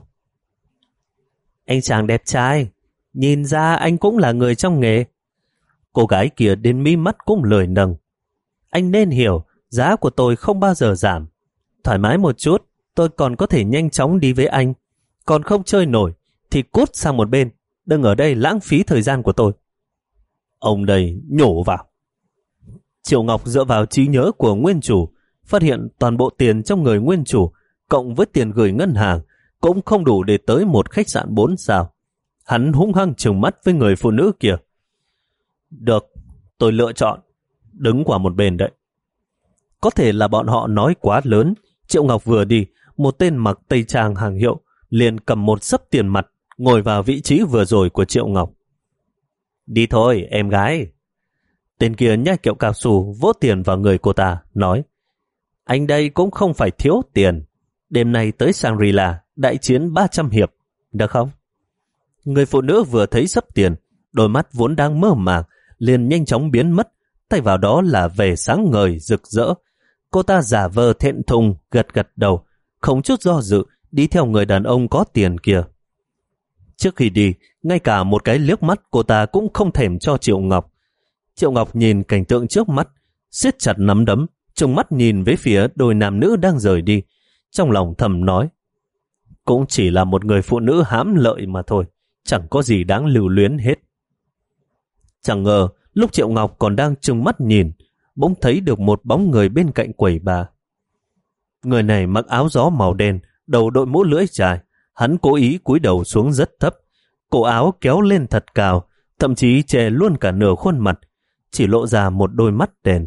[SPEAKER 1] Anh chàng đẹp trai, nhìn ra anh cũng là người trong nghề. Cô gái kia đến mí mắt cũng lười nâng. Anh nên hiểu, giá của tôi không bao giờ giảm. Thoải mái một chút, tôi còn có thể nhanh chóng đi với anh. Còn không chơi nổi, thì cút sang một bên, đừng ở đây lãng phí thời gian của tôi. Ông đây nhổ vào. Triệu Ngọc dựa vào trí nhớ của nguyên chủ, phát hiện toàn bộ tiền trong người nguyên chủ cộng với tiền gửi ngân hàng cũng không đủ để tới một khách sạn bốn sao. Hắn hung hăng trừng mắt với người phụ nữ kia. Được, tôi lựa chọn đứng qua một bên đấy. Có thể là bọn họ nói quá lớn. Triệu Ngọc vừa đi, một tên mặc tây trang hàng hiệu liền cầm một xấp tiền mặt ngồi vào vị trí vừa rồi của Triệu Ngọc. Đi thôi em gái. Tên kia nhai kẹo cao su vỗ tiền vào người cô ta, nói: Anh đây cũng không phải thiếu tiền. Đêm nay tới Shangri-La đại chiến ba trăm hiệp, được không? Người phụ nữ vừa thấy xấp tiền, đôi mắt vốn đang mơ màng liền nhanh chóng biến mất, thay vào đó là vẻ sáng ngời rực rỡ. Cô ta giả vờ thẹn thùng gật gật đầu, không chút do dự đi theo người đàn ông có tiền kia. Trước khi đi, ngay cả một cái liếc mắt cô ta cũng không thèm cho Triệu Ngọc. Triệu Ngọc nhìn cảnh tượng trước mắt, siết chặt nắm đấm, trừng mắt nhìn về phía đôi nam nữ đang rời đi, trong lòng thầm nói: cũng chỉ là một người phụ nữ hãm lợi mà thôi, chẳng có gì đáng lưu luyến hết. Chẳng ngờ lúc Triệu Ngọc còn đang trừng mắt nhìn, bỗng thấy được một bóng người bên cạnh quầy bà. Người này mặc áo gió màu đen, đầu đội mũ lưỡi dài. Hắn cố ý cúi đầu xuống rất thấp, cổ áo kéo lên thật cao, thậm chí che luôn cả nửa khuôn mặt, chỉ lộ ra một đôi mắt đen.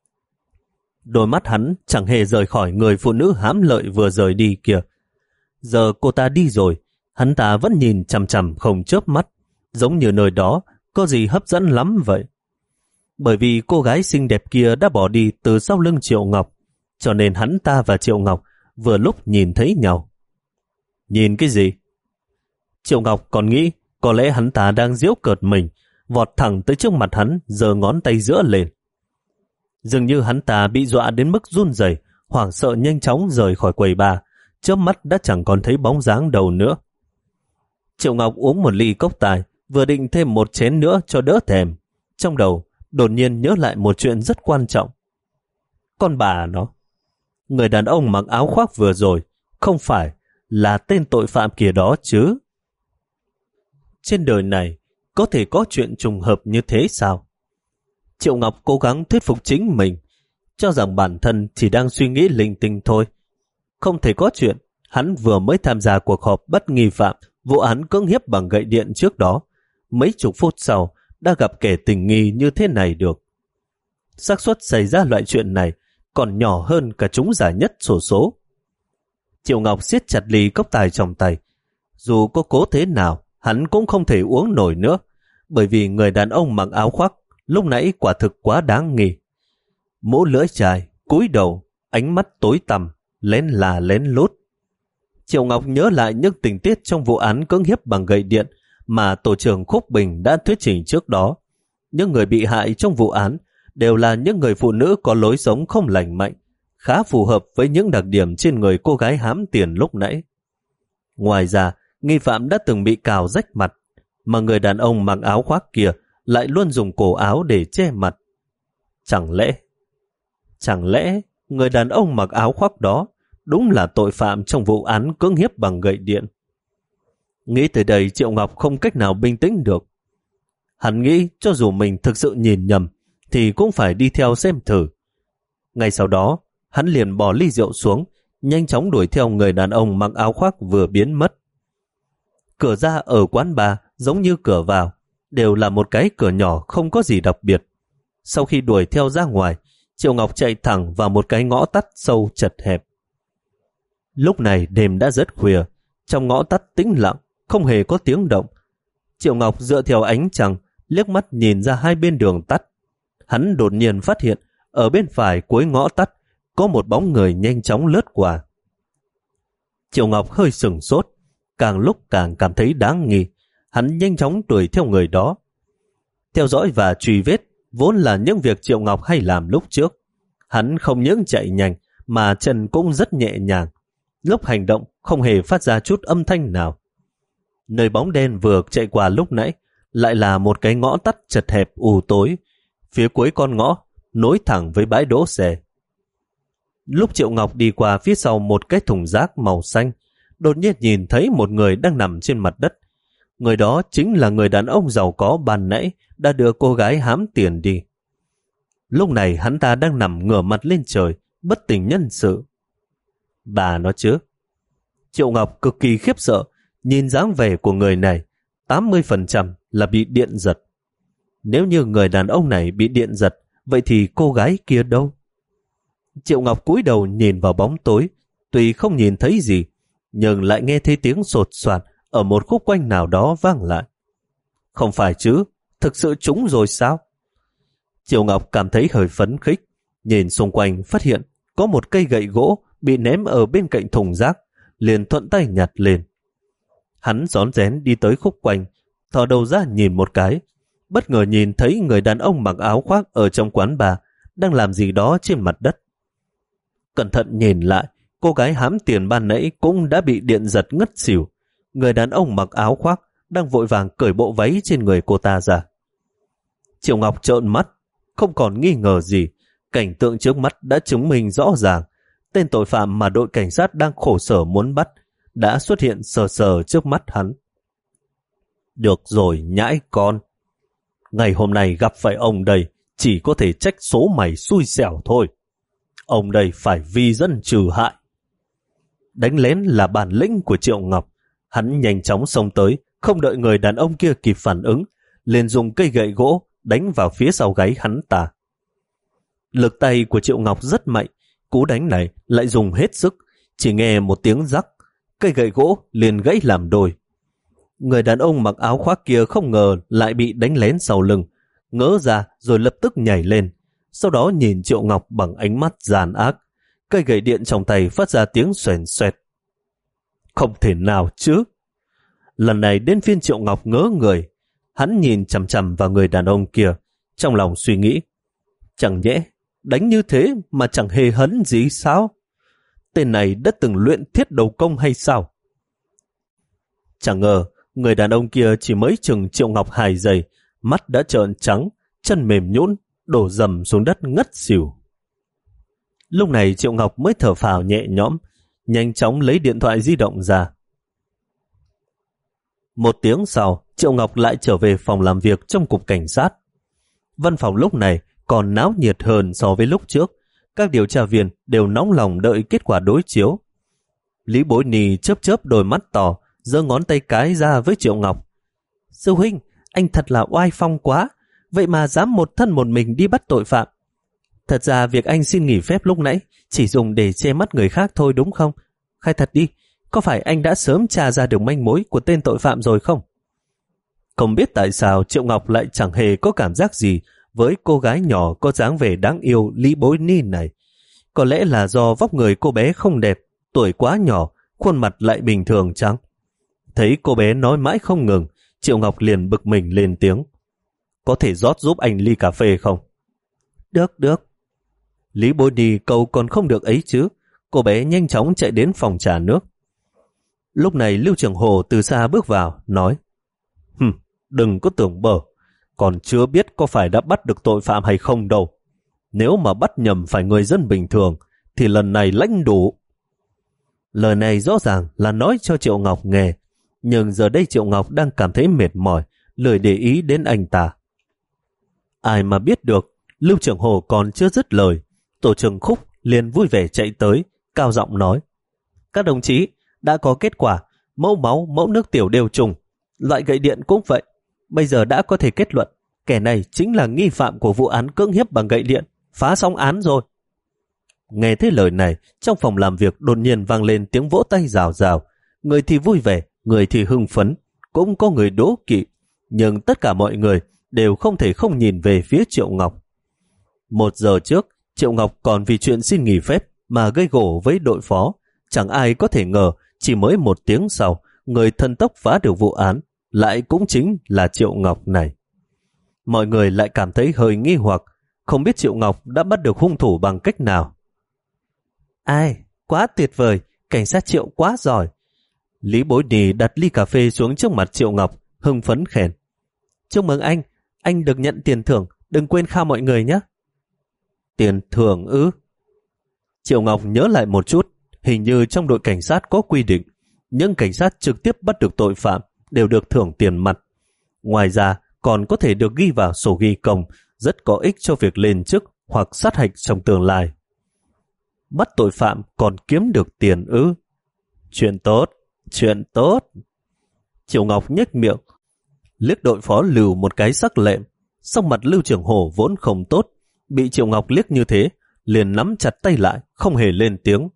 [SPEAKER 1] Đôi mắt hắn chẳng hề rời khỏi người phụ nữ hãm lợi vừa rời đi kia. Giờ cô ta đi rồi, hắn ta vẫn nhìn chằm chằm không chớp mắt, giống như nơi đó có gì hấp dẫn lắm vậy. Bởi vì cô gái xinh đẹp kia đã bỏ đi từ sau lưng Triệu Ngọc, cho nên hắn ta và Triệu Ngọc vừa lúc nhìn thấy nhau. Nhìn cái gì? Triệu Ngọc còn nghĩ có lẽ hắn ta đang giễu cợt mình, vọt thẳng tới trước mặt hắn, giơ ngón tay giữa lên. Dường như hắn ta bị dọa đến mức run rẩy, hoảng sợ nhanh chóng rời khỏi quầy bar, chớp mắt đã chẳng còn thấy bóng dáng đâu nữa. Triệu Ngọc uống một ly cốc tài, vừa định thêm một chén nữa cho đỡ thèm. Trong đầu đột nhiên nhớ lại một chuyện rất quan trọng. Con bà nó, người đàn ông mặc áo khoác vừa rồi không phải là tên tội phạm kia đó chứ? Trên đời này có thể có chuyện trùng hợp như thế sao? Triệu Ngọc cố gắng thuyết phục chính mình, cho rằng bản thân chỉ đang suy nghĩ linh tinh thôi. Không thể có chuyện, hắn vừa mới tham gia cuộc họp bắt nghi phạm vụ án cưỡng hiếp bằng gậy điện trước đó, mấy chục phút sau đã gặp kẻ tình nghi như thế này được. Xác suất xảy ra loại chuyện này còn nhỏ hơn cả chúng giải nhất xổ số. Triệu Ngọc siết chặt ly cốc tài trong tay. Dù có cố thế nào, hắn cũng không thể uống nổi nữa, bởi vì người đàn ông mặc áo khoác lúc nãy quả thực quá đáng nghi. Mũ lưỡi dài, cúi đầu, ánh mắt tối tăm, lén là lén lút. Triệu Ngọc nhớ lại những tình tiết trong vụ án cưỡng hiếp bằng gậy điện mà tổ trưởng Khúc Bình đã thuyết trình trước đó. Những người bị hại trong vụ án đều là những người phụ nữ có lối sống không lành mạnh, khá phù hợp với những đặc điểm trên người cô gái hám tiền lúc nãy. Ngoài ra, nghi phạm đã từng bị cào rách mặt, mà người đàn ông mặc áo khoác kia lại luôn dùng cổ áo để che mặt. Chẳng lẽ, chẳng lẽ người đàn ông mặc áo khoác đó đúng là tội phạm trong vụ án cưỡng hiếp bằng gậy điện. Nghĩ tới đây, Triệu Ngọc không cách nào bình tĩnh được. Hắn nghĩ cho dù mình thực sự nhìn nhầm thì cũng phải đi theo xem thử. Ngay sau đó, hắn liền bỏ ly rượu xuống, nhanh chóng đuổi theo người đàn ông mặc áo khoác vừa biến mất. Cửa ra ở quán bar giống như cửa vào, đều là một cái cửa nhỏ không có gì đặc biệt. Sau khi đuổi theo ra ngoài, Triệu Ngọc chạy thẳng vào một cái ngõ tắt sâu chật hẹp. Lúc này đêm đã rất khuya, trong ngõ tắt tĩnh lặng, không hề có tiếng động. Triệu Ngọc dựa theo ánh trăng, liếc mắt nhìn ra hai bên đường tắt. Hắn đột nhiên phát hiện, ở bên phải cuối ngõ tắt, có một bóng người nhanh chóng lướt qua. Triệu Ngọc hơi sửng sốt, càng lúc càng cảm thấy đáng nghi. Hắn nhanh chóng đuổi theo người đó. Theo dõi và truy vết vốn là những việc Triệu Ngọc hay làm lúc trước. Hắn không những chạy nhanh mà chân cũng rất nhẹ nhàng. Lúc hành động không hề phát ra chút âm thanh nào. Nơi bóng đen vừa chạy qua lúc nãy lại là một cái ngõ tắt chật hẹp u tối. Phía cuối con ngõ nối thẳng với bãi đỗ xe. Lúc Triệu Ngọc đi qua phía sau một cái thùng rác màu xanh, đột nhiên nhìn thấy một người đang nằm trên mặt đất. Người đó chính là người đàn ông giàu có ban nãy đã đưa cô gái hám tiền đi. Lúc này hắn ta đang nằm ngửa mặt lên trời, bất tỉnh nhân sự. Bà nói chứ. Triệu Ngọc cực kỳ khiếp sợ, nhìn dáng vẻ của người này, tám mươi phần trăm là bị điện giật. Nếu như người đàn ông này bị điện giật, vậy thì cô gái kia đâu? Triệu Ngọc cúi đầu nhìn vào bóng tối, tuy không nhìn thấy gì, nhưng lại nghe thấy tiếng sột soạt ở một khúc quanh nào đó vang lại. Không phải chứ, thực sự trúng rồi sao? Triệu Ngọc cảm thấy hơi phấn khích, nhìn xung quanh phát hiện có một cây gậy gỗ bị ném ở bên cạnh thùng rác, liền thuận tay nhặt lên. Hắn rón rén đi tới khúc quanh, thò đầu ra nhìn một cái, bất ngờ nhìn thấy người đàn ông mặc áo khoác ở trong quán bar đang làm gì đó trên mặt đất. Cẩn thận nhìn lại, cô gái hám tiền ban nãy cũng đã bị điện giật ngất xỉu. Người đàn ông mặc áo khoác đang vội vàng cởi bộ váy trên người cô ta ra. Triệu Ngọc trợn mắt, không còn nghi ngờ gì. Cảnh tượng trước mắt đã chứng minh rõ ràng. Tên tội phạm mà đội cảnh sát đang khổ sở muốn bắt đã xuất hiện sờ sờ trước mắt hắn. Được rồi, nhãi con. Ngày hôm nay gặp phải ông đây, chỉ có thể trách số mày xui xẻo thôi. Ông đây phải vì dân trừ hại. Đánh lén là bản lĩnh của Triệu Ngọc. Hắn nhanh chóng xông tới, không đợi người đàn ông kia kịp phản ứng, liền dùng cây gậy gỗ đánh vào phía sau gáy hắn ta. Lực tay của Triệu Ngọc rất mạnh, cú đánh này lại dùng hết sức, chỉ nghe một tiếng rắc, cây gậy gỗ liền gãy làm đôi. Người đàn ông mặc áo khoác kia không ngờ lại bị đánh lén sau lưng, ngỡ ra rồi lập tức nhảy lên, sau đó nhìn Triệu Ngọc bằng ánh mắt giàn ác. Cây gậy điện trong tay phát ra tiếng xoèn xoẹt. Không thể nào chứ. Lần này đến phiên Triệu Ngọc ngớ người. Hắn nhìn chằm chằm vào người đàn ông kia, trong lòng suy nghĩ, chẳng nhẽ đánh như thế mà chẳng hề hấn gì sao? Tên này đã từng luyện thiết đầu công hay sao? Chẳng ngờ người đàn ông kia chỉ mới chừng Triệu Ngọc hai giây, mắt đã trợn trắng, chân mềm nhũn, đổ dầm xuống đất ngất xỉu. Lúc này Triệu Ngọc mới thở phào nhẹ nhõm, nhanh chóng lấy điện thoại di động ra. Một tiếng sau, Triệu Ngọc lại trở về phòng làm việc trong cục cảnh sát. Văn phòng lúc này còn náo nhiệt hơn so với lúc trước. Các điều tra viên đều nóng lòng đợi kết quả đối chiếu. Lý Bối Nì chớp chớp đôi mắt to, giơ ngón tay cái ra với Triệu Ngọc. Sư huynh, anh thật là oai phong quá, vậy mà dám một thân một mình đi bắt tội phạm. Thật ra việc anh xin nghỉ phép lúc nãy chỉ dùng để che mắt người khác thôi đúng không? Khai thật đi, có phải anh đã sớm tra ra được manh mối của tên tội phạm rồi không? Không biết tại sao Triệu Ngọc lại chẳng hề có cảm giác gì với cô gái nhỏ có dáng vẻ đáng yêu Lý Bối Ni này. Có lẽ là do vóc người cô bé không đẹp, tuổi quá nhỏ, khuôn mặt lại bình thường chăng? Thấy cô bé nói mãi không ngừng, Triệu Ngọc liền bực mình lên tiếng. Có thể rót giúp anh ly cà phê không? Được, được. Lý Bối Ni cầu còn không được ấy chứ. Cô bé nhanh chóng chạy đến phòng trà nước. Lúc này Lưu Trường Hồ từ xa bước vào, nói: Hừm, đừng có tưởng bở, còn chưa biết có phải đã bắt được tội phạm hay không đâu. Nếu mà bắt nhầm phải người dân bình thường, thì lần này lãnh đủ. Lời này rõ ràng là nói cho Triệu Ngọc nghe, nhưng giờ đây Triệu Ngọc đang cảm thấy mệt mỏi, lười để ý đến anh ta. Ai mà biết được, Lưu Trưởng Hồ còn chưa dứt lời, tổ trưởng Khúc liền vui vẻ chạy tới, cao giọng nói: các đồng chí, đã có kết quả, mẫu máu, mẫu nước tiểu đều trùng, loại gậy điện cũng vậy. Bây giờ đã có thể kết luận, kẻ này chính là nghi phạm của vụ án cưỡng hiếp bằng gậy điện, phá xong án rồi. Nghe thấy lời này, trong phòng làm việc đột nhiên vang lên tiếng vỗ tay rào rào, người thì vui vẻ, người thì hưng phấn, cũng có người đố kỵ, nhưng tất cả mọi người đều không thể không nhìn về phía Triệu Ngọc. Một giờ trước, Triệu Ngọc còn vì chuyện xin nghỉ phép mà gây gổ với đội phó. Chẳng ai có thể ngờ, chỉ mới một tiếng sau, người thần tốc phá được vụ án lại cũng chính là Triệu Ngọc này. Mọi người lại cảm thấy hơi nghi hoặc, không biết Triệu Ngọc đã bắt được hung thủ bằng cách nào. Ai, quá tuyệt vời, cảnh sát Triệu quá giỏi. Lý Bối Nì đặt ly cà phê xuống trước mặt Triệu Ngọc, hưng phấn khen: chúc mừng anh, anh được nhận tiền thưởng, đừng quên khao mọi người nhé. Tiền thưởng ư? Triệu Ngọc nhớ lại một chút, hình như trong đội cảnh sát có quy định, những cảnh sát trực tiếp bắt được tội phạm đều được thưởng tiền mặt. Ngoài ra, còn có thể được ghi vào sổ ghi công, rất có ích cho việc lên chức hoặc sát hạch trong tương lai. Bắt tội phạm còn kiếm được tiền ư? Chuyện tốt, chuyện tốt. Triệu Ngọc nhếch miệng, liếc đội phó Lưu một cái sắc lẹm. Sắc mặt Lưu Trưởng Hồ vốn không tốt, bị Triệu Ngọc liếc như thế, liền nắm chặt tay lại, không hề lên tiếng.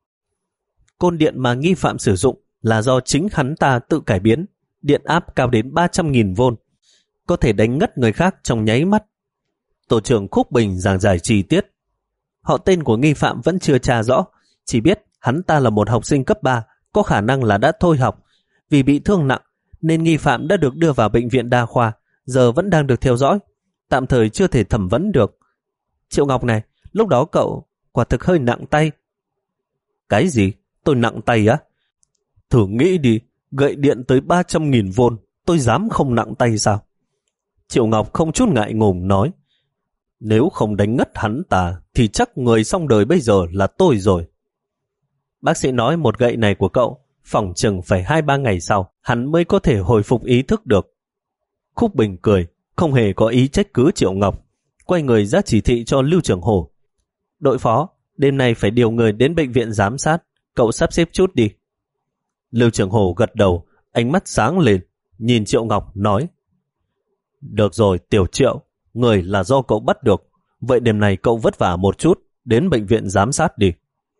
[SPEAKER 1] Côn điện mà nghi phạm sử dụng là do chính hắn ta tự cải biến, điện áp cao đến ba trăm nghìn vôn, có thể đánh ngất người khác trong nháy mắt. Tổ trưởng Khúc Bình giảng giải chi tiết. Họ tên của nghi phạm vẫn chưa tra rõ, chỉ biết hắn ta là một học sinh cấp ba, có khả năng là đã thôi học. Vì bị thương nặng, nên nghi phạm đã được đưa vào bệnh viện đa khoa, giờ vẫn đang được theo dõi, tạm thời chưa thể thẩm vấn được. Triệu Ngọc này, lúc đó cậu quả thực hơi nặng tay. Cái gì? Tôi nặng tay á? Thử nghĩ đi, gậy điện tới ba trăm nghìn vôn, tôi dám không nặng tay sao? Triệu Ngọc không chút ngại ngùng nói: nếu không đánh ngất hắn ta, thì chắc người xong đời bây giờ là tôi rồi. Bác sĩ nói một gậy này của cậu, phỏng chừng phải hai ba ngày sau, hắn mới có thể hồi phục ý thức được. Khúc Bình cười, không hề có ý trách cứ Triệu Ngọc, quay người ra chỉ thị cho Lưu Trưởng Hồ: đội phó, đêm nay phải điều người đến bệnh viện giám sát, cậu sắp xếp chút đi. Lưu Trưởng Hồ gật đầu, ánh mắt sáng lên, nhìn Triệu Ngọc nói: được rồi Tiểu Triệu, người là do cậu bắt được, vậy đêm nay cậu vất vả một chút, đến bệnh viện giám sát đi.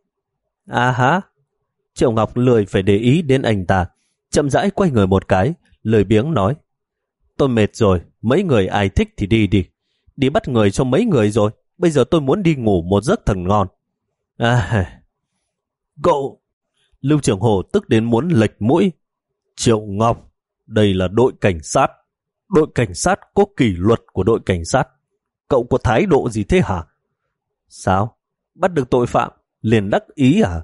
[SPEAKER 1] À hả? Triệu Ngọc lười phải để ý đến anh ta, chậm rãi quay người một cái, lười biếng nói: tôi mệt rồi, mấy người ai thích thì đi đi. Đi bắt người cho mấy người rồi, bây giờ tôi muốn đi ngủ một giấc thật ngon. À, cậu! Lưu Trưởng Hồ tức đến muốn lệch mũi. Triệu Ngọc, đây là đội cảnh sát. Đội cảnh sát có kỷ luật của đội cảnh sát. Cậu có thái độ gì thế hả? Sao? Bắt được tội phạm, liền đắc ý à?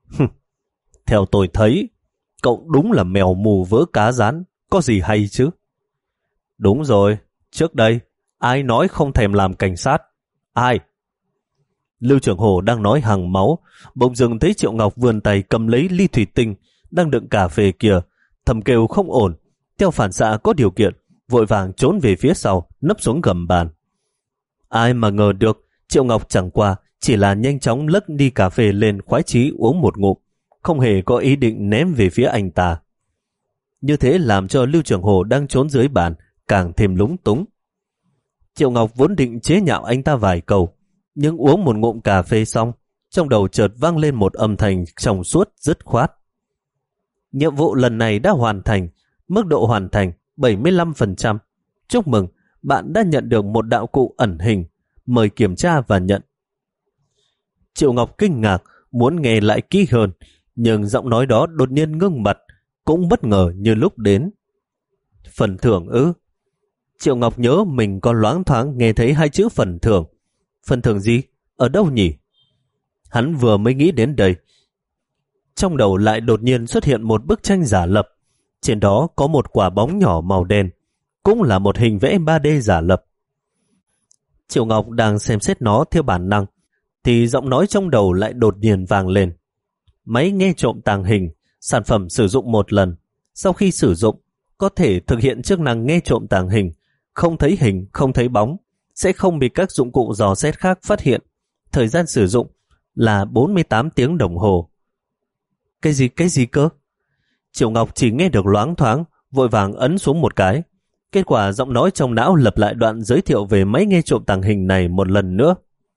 [SPEAKER 1] Theo tôi thấy, cậu đúng là mèo mù vớ cá rán, có gì hay chứ? Đúng rồi, trước đây, ai nói không thèm làm cảnh sát? Ai? Lưu Trưởng Hồ đang nói hàng máu, bỗng dưng thấy Triệu Ngọc vươn tay cầm lấy ly thủy tinh đang đựng cà phê kia, thầm kêu không ổn, theo phản xạ có điều kiện, vội vàng trốn về phía sau, nấp xuống gầm bàn. Ai mà ngờ được, Triệu Ngọc chẳng qua chỉ là nhanh chóng lấc ly cà phê lên khoái chí uống một ngụm, không hề có ý định ném về phía anh ta. Như thế làm cho Lưu Trưởng Hồ đang trốn dưới bàn càng thêm lúng túng. Triệu Ngọc vốn định chế nhạo anh ta vài câu, nhưng uống một ngụm cà phê xong, trong đầu chợt vang lên một âm thanh trong suốt dứt khoát. Nhiệm vụ lần này đã hoàn thành, mức độ hoàn thành bảy mươi lăm phần trăm. Chúc mừng, bạn đã nhận được một đạo cụ ẩn hình, mời kiểm tra và nhận. Triệu Ngọc kinh ngạc, muốn nghe lại kỹ hơn, nhưng giọng nói đó đột nhiên ngưng bặt, cũng bất ngờ như lúc đến. Phần thưởng ư? Triệu Ngọc nhớ mình còn loáng thoáng nghe thấy hai chữ phần thưởng. Phần thưởng gì? Ở đâu nhỉ? Hắn vừa mới nghĩ đến đây, trong đầu lại đột nhiên xuất hiện một bức tranh giả lập. Trên đó có một quả bóng nhỏ màu đen, cũng là một hình vẽ ba D giả lập. Triệu Ngọc đang xem xét nó theo bản năng, thì giọng nói trong đầu lại đột nhiên vang lên. Máy nghe trộm tàng hình, sản phẩm sử dụng một lần. Sau khi sử dụng, có thể thực hiện chức năng nghe trộm tàng hình, không thấy hình, không thấy bóng, sẽ không bị các dụng cụ dò xét khác phát hiện. Thời gian sử dụng là bốn mươi tám tiếng đồng hồ. Cái gì, cái gì cơ? Triệu Ngọc chỉ nghe được loáng thoáng, vội vàng ấn xuống một cái. Kết quả giọng nói trong não lặp lại đoạn giới thiệu về máy nghe trộm tàng hình này một lần nữa.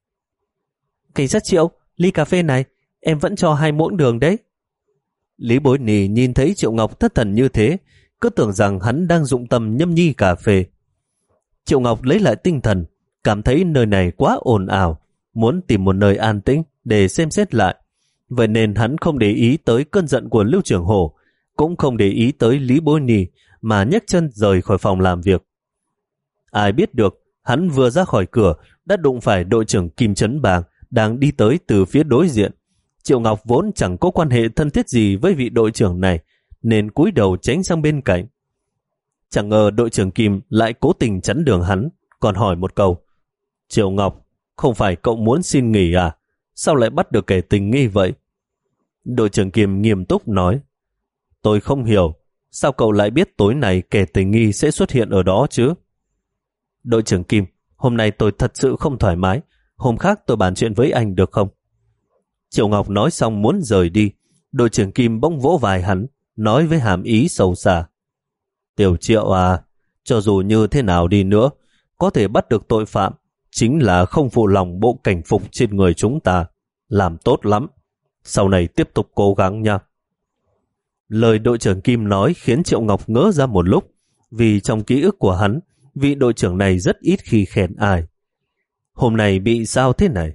[SPEAKER 1] Cảnh sát Triệu, ly cà phê này, em vẫn cho hai muỗng đường đấy. Lý Bối Nì nhìn thấy Triệu Ngọc thất thần như thế, cứ tưởng rằng hắn đang dụng tâm nhâm nhi cà phê. Triệu Ngọc lấy lại tinh thần, cảm thấy nơi này quá ồn ào, muốn tìm một nơi an tĩnh để xem xét lại. Vậy nên hắn không để ý tới cơn giận của Lưu Trưởng Hổ, cũng không để ý tới Lý Bối Nì, mà nhấc chân rời khỏi phòng làm việc. Ai biết được, hắn vừa ra khỏi cửa đã đụng phải đội trưởng Kim Trấn Bàng đang đi tới từ phía đối diện. Triệu Ngọc vốn chẳng có quan hệ thân thiết gì với vị đội trưởng này, nên cúi đầu tránh sang bên cạnh. Chẳng ngờ đội trưởng Kim lại cố tình chắn đường hắn, còn hỏi một câu: Triệu Ngọc, không phải cậu muốn xin nghỉ à? Sao lại bắt được kẻ tình nghi vậy? Đội trưởng Kim nghiêm túc nói: Tôi không hiểu, sao cậu lại biết tối nay kẻ tình nghi sẽ xuất hiện ở đó chứ? Đội trưởng Kim, hôm nay tôi thật sự không thoải mái, hôm khác tôi bàn chuyện với anh được không? Triệu Ngọc nói xong muốn rời đi, đội trưởng Kim bỗng vỗ vai hắn, nói với hàm ý sâu xa: Tiểu Triệu à, cho dù như thế nào đi nữa, có thể bắt được tội phạm chính là không phụ lòng bộ cảnh phục trên người chúng ta. Làm tốt lắm, sau này tiếp tục cố gắng nha. Lời đội trưởng Kim nói khiến Triệu Ngọc ngỡ ra một lúc, vì trong ký ức của hắn, vị đội trưởng này rất ít khi khen ai. Hôm nay bị sao thế này?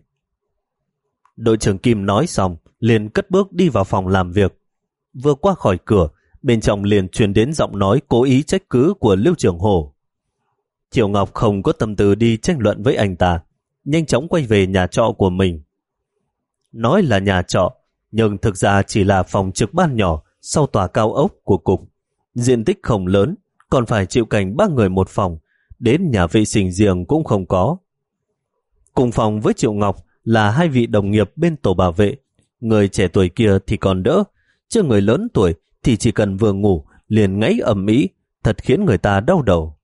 [SPEAKER 1] Đội trưởng Kim nói xong, liền cất bước đi vào phòng làm việc. Vừa qua khỏi cửa, bên trong liền truyền đến giọng nói cố ý trách cứ của Lưu Trưởng Hổ. Triệu Ngọc không có tâm tư đi tranh luận với anh ta, nhanh chóng quay về nhà trọ của mình. Nói là nhà trọ, nhưng thực ra chỉ là phòng trực ban nhỏ sau tòa cao ốc của cục. Diện tích không lớn, còn phải chịu cảnh ba người một phòng, đến nhà vệ sinh riêng cũng không có. Cùng phòng với Triệu Ngọc là hai vị đồng nghiệp bên tổ bảo vệ. Người trẻ tuổi kia thì còn đỡ, chứ người lớn tuổi thì chỉ cần vừa ngủ liền ngáy ầm ĩ, thật khiến người ta đau đầu.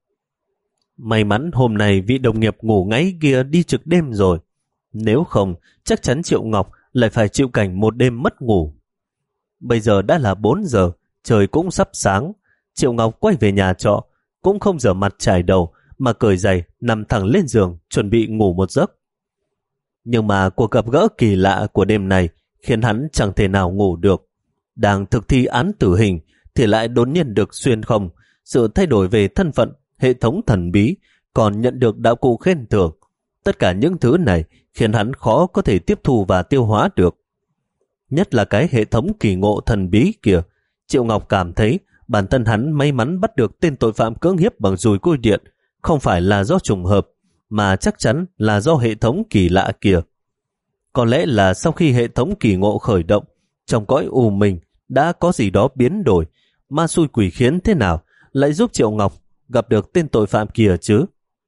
[SPEAKER 1] May mắn hôm nay vị đồng nghiệp ngủ ngáy kia đi trực đêm rồi, nếu không chắc chắn Triệu Ngọc lại phải chịu cảnh một đêm mất ngủ. Bây giờ đã là bốn giờ, trời cũng sắp sáng. Triệu Ngọc quay về nhà trọ, cũng không rửa mặt chải đầu mà cởi giày nằm thẳng lên giường chuẩn bị ngủ một giấc. Nhưng mà cuộc gặp gỡ kỳ lạ của đêm này khiến hắn chẳng thể nào ngủ được. Đang thực thi án tử hình thì lại đột nhiên được xuyên không, sự thay đổi về thân phận, hệ thống thần bí, còn nhận được đạo cụ khen thưởng. Tất cả những thứ này khiến hắn khó có thể tiếp thu và tiêu hóa được. Nhất là cái hệ thống kỳ ngộ thần bí kìa. Triệu Ngọc cảm thấy bản thân hắn may mắn bắt được tên tội phạm cưỡng hiếp bằng dùi cui điện, không phải là do trùng hợp, mà chắc chắn là do hệ thống kỳ lạ kìa. Có lẽ là sau khi hệ thống kỳ ngộ khởi động, trong cõi u mình đã có gì đó biến đổi, ma xui quỷ khiến thế nào lại giúp Triệu Ngọc gặp được tên tội phạm kia chứ.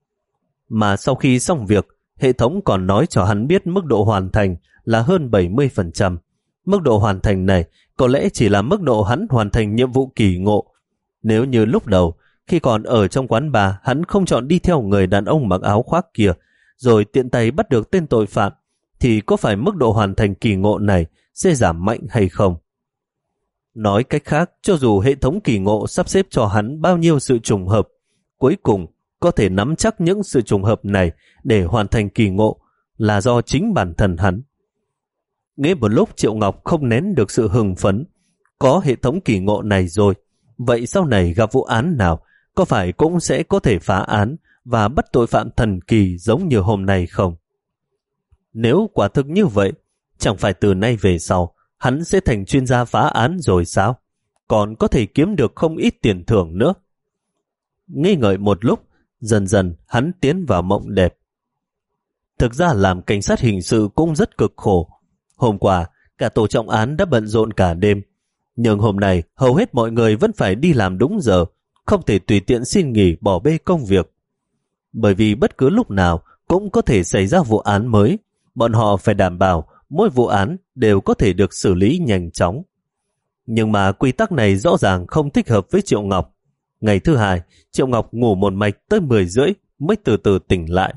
[SPEAKER 1] Mà sau khi xong việc, hệ thống còn nói cho hắn biết mức độ hoàn thành là hơn bảy mươi phần trăm. Mức độ hoàn thành này có lẽ chỉ là mức độ hắn hoàn thành nhiệm vụ kỳ ngộ. Nếu như lúc đầu, khi còn ở trong quán bar, hắn không chọn đi theo người đàn ông mặc áo khoác kia, rồi tiện tay bắt được tên tội phạm, thì có phải mức độ hoàn thành kỳ ngộ này sẽ giảm mạnh hay không? Nói cách khác, cho dù hệ thống kỳ ngộ sắp xếp cho hắn bao nhiêu sự trùng hợp, cuối cùng có thể nắm chắc những sự trùng hợp này để hoàn thành kỳ ngộ là do chính bản thân hắn. Nghe một lúc Triệu Ngọc không nén được sự hưng phấn. Có hệ thống kỳ ngộ này rồi, vậy sau này gặp vụ án nào có phải cũng sẽ có thể phá án và bắt tội phạm thần kỳ giống như hôm nay không? Nếu quả thực như vậy, chẳng phải từ nay về sau hắn sẽ thành chuyên gia phá án rồi sao? Còn có thể kiếm được không ít tiền thưởng nữa. Nghi ngợi một lúc, dần dần hắn tiến vào mộng đẹp. Thực ra làm cảnh sát hình sự cũng rất cực khổ. Hôm qua, cả tổ trọng án đã bận rộn cả đêm. Nhưng hôm nay, hầu hết mọi người vẫn phải đi làm đúng giờ, không thể tùy tiện xin nghỉ bỏ bê công việc. Bởi vì bất cứ lúc nào cũng có thể xảy ra vụ án mới, bọn họ phải đảm bảo mỗi vụ án đều có thể được xử lý nhanh chóng. Nhưng mà quy tắc này rõ ràng không thích hợp với Triệu Ngọc. Ngày thứ hai, Triệu Ngọc ngủ một mạch tới mười rưỡi mới từ từ tỉnh lại.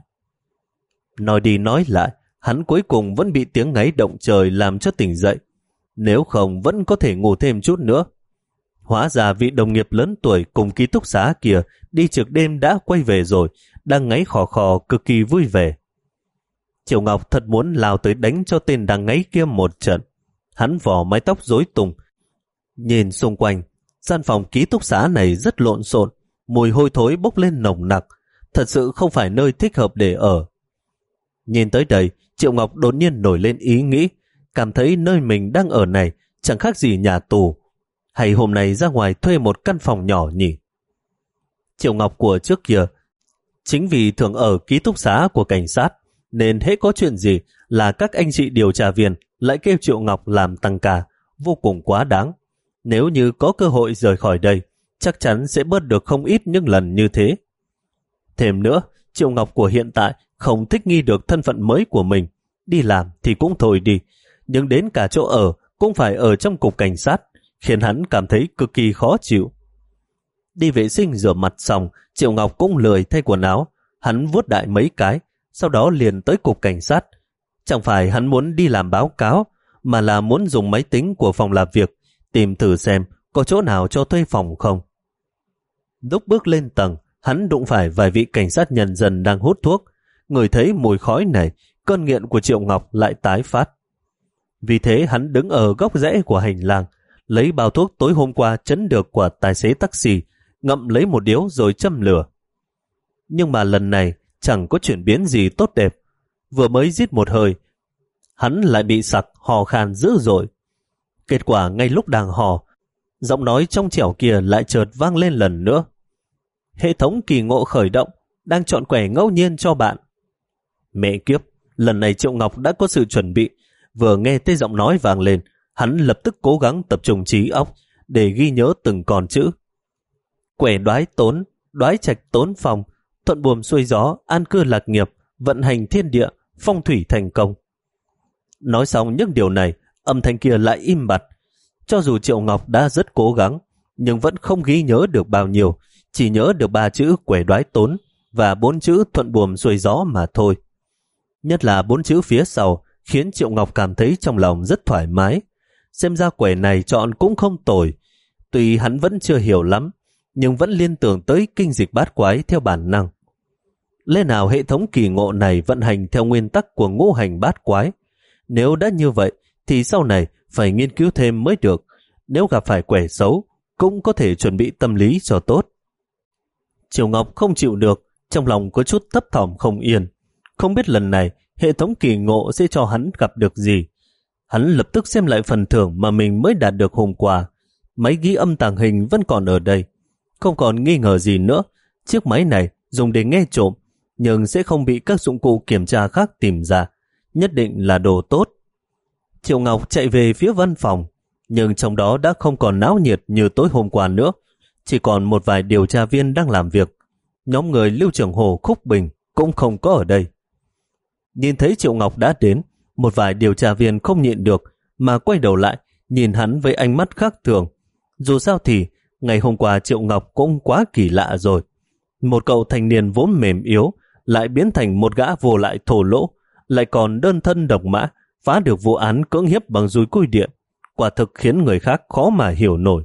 [SPEAKER 1] Nói đi nói lại, hắn cuối cùng vẫn bị tiếng ngáy động trời làm cho tỉnh dậy. Nếu không vẫn có thể ngủ thêm chút nữa. Hóa ra vị đồng nghiệp lớn tuổi cùng ký túc xá kia đi trực đêm đã quay về rồi, đang ngáy khò khò cực kỳ vui vẻ. Triệu Ngọc thật muốn lao tới đánh cho tên đang ngáy kia một trận. Hắn vò mái tóc rối tung. Nhìn xung quanh, gian phòng ký túc xá này rất lộn xộn, mùi hôi thối bốc lên nồng nặc, thật sự không phải nơi thích hợp để ở. Nhìn tới đây, Triệu Ngọc đột nhiên nổi lên ý nghĩ, cảm thấy nơi mình đang ở này chẳng khác gì nhà tù, hay hôm nay ra ngoài thuê một căn phòng nhỏ nhỉ? Triệu Ngọc của trước kia, chính vì thường ở ký túc xá của cảnh sát, nên hễ có chuyện gì là các anh chị điều tra viên lại kêu Triệu Ngọc làm tăng ca, vô cùng quá đáng. Nếu như có cơ hội rời khỏi đây, chắc chắn sẽ bớt được không ít những lần như thế. Thêm nữa, Triệu Ngọc của hiện tại không thích nghi được thân phận mới của mình. Đi làm thì cũng thôi đi, nhưng đến cả chỗ ở cũng phải ở trong cục cảnh sát, khiến hắn cảm thấy cực kỳ khó chịu. Đi vệ sinh rửa mặt xong, Triệu Ngọc cũng lười thay quần áo. Hắn vuốt đại mấy cái, sau đó liền tới cục cảnh sát. Chẳng phải hắn muốn đi làm báo cáo, mà là muốn dùng máy tính của phòng làm việc, tìm thử xem có chỗ nào cho thuê phòng không. Lúc bước lên tầng, hắn đụng phải vài vị cảnh sát nhân dân đang hút thuốc. Ngửi thấy mùi khói này, cơn nghiện của Triệu Ngọc lại tái phát. Vì thế hắn đứng ở góc rẽ của hành lang, lấy bao thuốc tối hôm qua chấn được của tài xế taxi, ngậm lấy một điếu rồi châm lửa. Nhưng mà lần này chẳng có chuyển biến gì tốt đẹp. Vừa mới rít một hơi, hắn lại bị sặc hò khan dữ dội. Kết quả ngay lúc đang hò, giọng nói trong trẻo kia lại chợt vang lên lần nữa. Hệ thống kỳ ngộ khởi động, đang chọn quẻ ngẫu nhiên cho bạn. Mẹ kiếp, lần này Triệu Ngọc đã có sự chuẩn bị. Vừa nghe tới giọng nói vang lên, hắn lập tức cố gắng tập trung trí óc để ghi nhớ từng con chữ. Quẻ đoái tốn, đoái trạch tốn phòng, thuận buồm xuôi gió, an cư lạc nghiệp, vận hành thiên địa, phong thủy thành công. Nói xong những điều này, âm thanh kia lại im bặt. Cho dù Triệu Ngọc đã rất cố gắng, nhưng vẫn không ghi nhớ được bao nhiêu, chỉ nhớ được ba chữ quẻ đoái tốn và bốn chữ thuận buồm xuôi gió mà thôi. Nhất là bốn chữ phía sau khiến Triệu Ngọc cảm thấy trong lòng rất thoải mái. Xem ra quẻ này chọn cũng không tồi. Tuy hắn vẫn chưa hiểu lắm, nhưng vẫn liên tưởng tới kinh dịch bát quái theo bản năng. Lẽ nào hệ thống kỳ ngộ này vận hành theo nguyên tắc của ngũ hành bát quái? Nếu đã như vậy, thì sau này phải nghiên cứu thêm mới được. Nếu gặp phải quẻ xấu, cũng có thể chuẩn bị tâm lý cho tốt. Triệu Ngọc không chịu được, trong lòng có chút thấp thỏm không yên. Không biết lần này hệ thống kỳ ngộ sẽ cho hắn gặp được gì. Hắn lập tức xem lại phần thưởng mà mình mới đạt được hôm qua. Máy ghi âm tàng hình vẫn còn ở đây. Không còn nghi ngờ gì nữa, chiếc máy này dùng để nghe trộm, nhưng sẽ không bị các dụng cụ kiểm tra khác tìm ra. Nhất định là đồ tốt. Triệu Ngọc chạy về phía văn phòng, nhưng trong đó đã không còn náo nhiệt như tối hôm qua nữa. Chỉ còn một vài điều tra viên đang làm việc. Nhóm người Lưu Trưởng Hồ, Khúc Bình cũng không có ở đây. Nhìn thấy Triệu Ngọc đã đến, một vài điều tra viên không nhịn được mà quay đầu lại nhìn hắn với ánh mắt khác thường. Dù sao thì ngày hôm qua Triệu Ngọc cũng quá kỳ lạ rồi. Một cậu thanh niên vốn mềm yếu lại biến thành một gã vô lại thổ lỗ, lại còn đơn thân độc mã, phá được vụ án cưỡng hiếp bằng dùi cui điện. Quả thực khiến người khác khó mà hiểu nổi.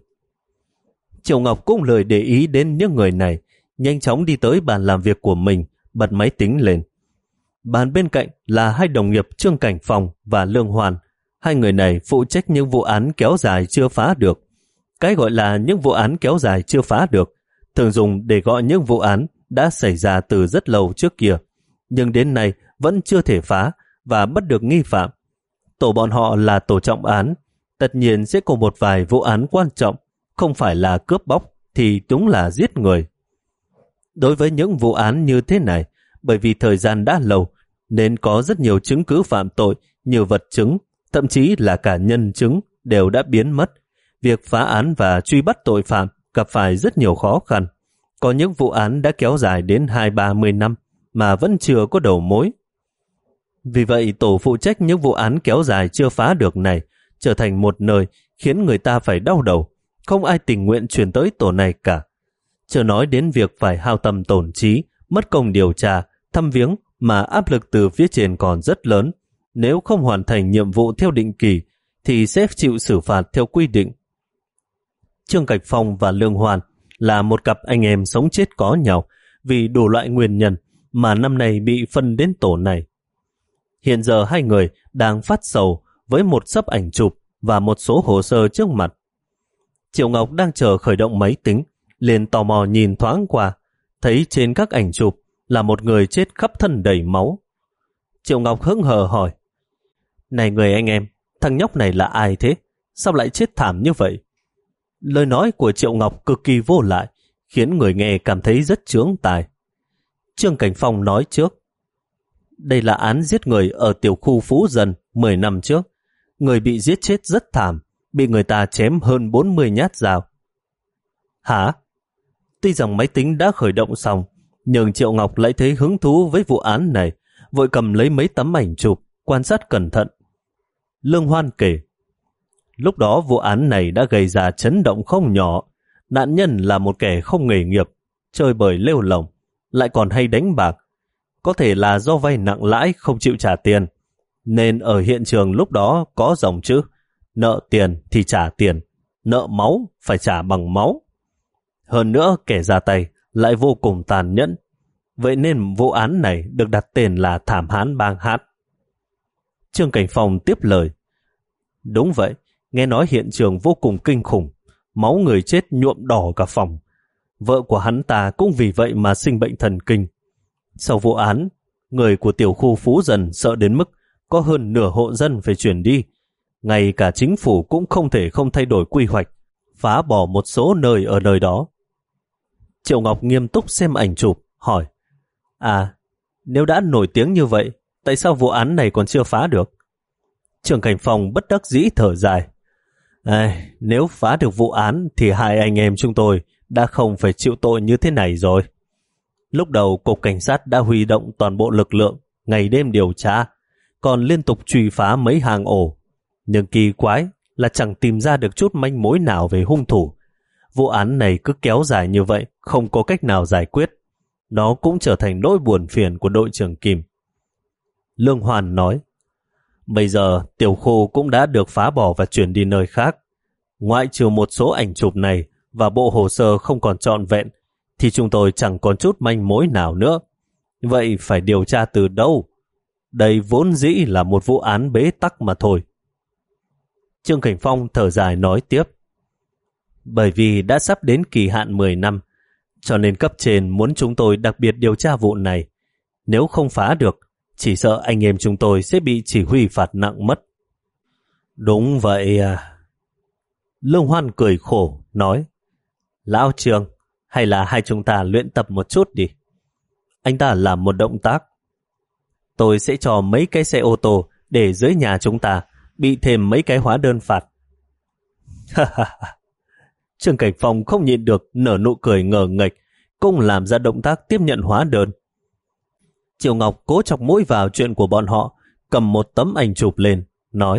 [SPEAKER 1] Triệu Ngọc cũng lười để ý đến những người này, nhanh chóng đi tới bàn làm việc của mình, bật máy tính lên. Bàn bên cạnh là hai đồng nghiệp Trương Cảnh Phong và Lương Hoàn. Hai người này phụ trách những vụ án kéo dài chưa phá được. Cái gọi là những vụ án kéo dài chưa phá được thường dùng để gọi những vụ án đã xảy ra từ rất lâu trước kia, nhưng đến nay vẫn chưa thể phá và bắt được nghi phạm. Tổ bọn họ là tổ trọng án, tất nhiên sẽ có một vài vụ án quan trọng, không phải là cướp bóc thì đúng là giết người. Đối với những vụ án như thế này, bởi vì thời gian đã lâu nên có rất nhiều chứng cứ phạm tội như vật chứng, thậm chí là cả nhân chứng đều đã biến mất. Việc phá án và truy bắt tội phạm gặp phải rất nhiều khó khăn. Có những vụ án đã kéo dài đến hai ba mươi năm mà vẫn chưa có đầu mối. Vì vậy tổ phụ trách những vụ án kéo dài chưa phá được này trở thành một nơi khiến người ta phải đau đầu. Không ai tình nguyện chuyển tới tổ này cả. Chưa nói đến việc phải hao tâm tổn trí, mất công điều tra, thăm viếng mà áp lực từ phía trên còn rất lớn. Nếu không hoàn thành nhiệm vụ theo định kỳ thì sẽ chịu xử phạt theo quy định. Trương Cảnh Phong và Lương Hoan là một cặp anh em sống chết có nhau vì đủ loại nguyên nhân mà năm nay bị phân đến tổ này. Hiện giờ hai người đang phát sầu với một xấp ảnh chụp và một số hồ sơ trước mặt. Triệu Ngọc đang chờ khởi động máy tính, liền tò mò nhìn thoáng qua, thấy trên các ảnh chụp là một người chết khắp thân đầy máu. Triệu Ngọc hững hờ hỏi, này người anh em, thằng nhóc này là ai thế? Sao lại chết thảm như vậy? Lời nói của Triệu Ngọc cực kỳ vô lại, khiến người nghe cảm thấy rất chướng tai. Trương Cảnh Phong nói trước, đây là án giết người ở tiểu khu Phú Dân mười năm trước. Người bị giết chết rất thảm, bị người ta chém hơn bốn mươi nhát dao. Hả? Tuy rằng máy tính đã khởi động xong, nhưng Triệu Ngọc lại thấy hứng thú với vụ án này, vội cầm lấy mấy tấm ảnh chụp, quan sát cẩn thận. Lương Hoan kể, lúc đó vụ án này đã gây ra chấn động không nhỏ. Nạn nhân là một kẻ không nghề nghiệp, chơi bời lêu lồng, lại còn hay đánh bạc. Có thể là do vay nặng lãi không chịu trả tiền, nên ở hiện trường lúc đó có dòng chữ nợ tiền thì trả tiền, nợ máu phải trả bằng máu. Hơn nữa kẻ ra tay lại vô cùng tàn nhẫn, vậy nên vụ án này được đặt tên là Thảm Hán Bang Hát. Trương Cảnh Phong tiếp lời, đúng vậy, nghe nói hiện trường vô cùng kinh khủng, máu người chết nhuộm đỏ cả phòng. Vợ của hắn ta cũng vì vậy mà sinh bệnh thần kinh. Sau vụ án, người của tiểu khu Phú Dân sợ đến mức có hơn nửa hộ dân phải chuyển đi. Ngay cả chính phủ cũng không thể không thay đổi quy hoạch, phá bỏ một số nơi ở nơi đó. Triệu Ngọc nghiêm túc xem ảnh chụp, hỏi, à, nếu đã nổi tiếng như vậy, tại sao vụ án này còn chưa phá được? Trương Cảnh Phong bất đắc dĩ thở dài. À, nếu phá được vụ án thì hai anh em chúng tôi đã không phải chịu tội như thế này rồi. Lúc đầu Cục Cảnh sát đã huy động toàn bộ lực lượng, ngày đêm điều tra, còn liên tục truy phá mấy hang ổ. Nhưng kỳ quái là chẳng tìm ra được chút manh mối nào về hung thủ. Vụ án này cứ kéo dài như vậy, không có cách nào giải quyết. Nó cũng trở thành nỗi buồn phiền của đội trưởng Kim. Lương Hoàn nói, bây giờ tiểu khu cũng đã được phá bỏ và chuyển đi nơi khác. Ngoại trừ một số ảnh chụp này và bộ hồ sơ không còn trọn vẹn, thì chúng tôi chẳng còn chút manh mối nào nữa. Vậy phải điều tra từ đâu? Đây vốn dĩ là một vụ án bế tắc mà thôi. Trương Cảnh Phong thở dài nói tiếp, bởi vì đã sắp đến kỳ hạn mười năm, cho nên cấp trên muốn chúng tôi đặc biệt điều tra vụ này. Nếu không phá được, chỉ sợ anh em chúng tôi sẽ bị chỉ huy phạt nặng mất. Đúng vậy à. Lương Hoan cười khổ, nói, Lão Trương, hay là hai chúng ta luyện tập một chút đi. Anh ta làm một động tác. Tôi sẽ cho mấy cái xe ô tô để dưới nhà chúng ta bị thêm mấy cái hóa đơn phạt. Ha ha ha. Trương Cảnh Phong không nhịn được nở nụ cười ngờ nghệch, cũng làm ra động tác tiếp nhận hóa đơn. Triệu Ngọc cố chọc mũi vào chuyện của bọn họ, cầm một tấm ảnh chụp lên, nói,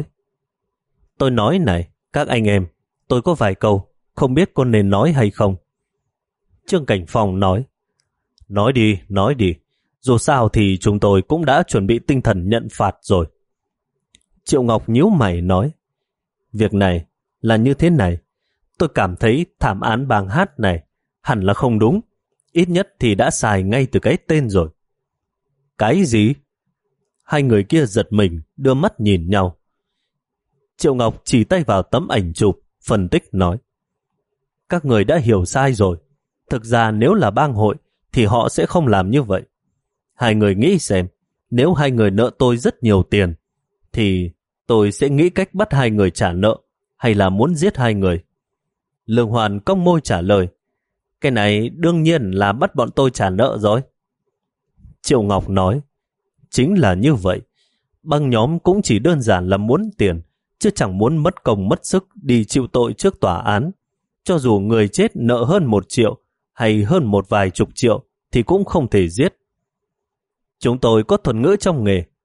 [SPEAKER 1] tôi nói này, các anh em, tôi có vài câu, không biết có nên nói hay không. Trương Cảnh Phong nói, nói đi, nói đi, dù sao thì chúng tôi cũng đã chuẩn bị tinh thần nhận phạt rồi. Triệu Ngọc nhíu mày nói, việc này là như thế này, tôi cảm thấy thảm án Bang Hát này hẳn là không đúng, ít nhất thì đã xài ngay từ cái tên rồi. Cái gì? Hai người kia giật mình, đưa mắt nhìn nhau. Triệu Ngọc chỉ tay vào tấm ảnh chụp, phân tích nói, các người đã hiểu sai rồi. Thực ra nếu là bang hội thì họ sẽ không làm như vậy. Hai người nghĩ xem, nếu hai người nợ tôi rất nhiều tiền thì tôi sẽ nghĩ cách bắt hai người trả nợ, hay là muốn giết hai người. Lương Hoàn cong môi trả lời, cái này đương nhiên là bắt bọn tôi trả nợ rồi. Triệu Ngọc nói, chính là như vậy. Băng nhóm cũng chỉ đơn giản là muốn tiền, chứ chẳng muốn mất công mất sức đi chịu tội trước tòa án. Cho dù người chết nợ hơn một triệu hay hơn một vài chục triệu thì cũng không thể giết. Chúng tôi có thuật ngữ trong nghề.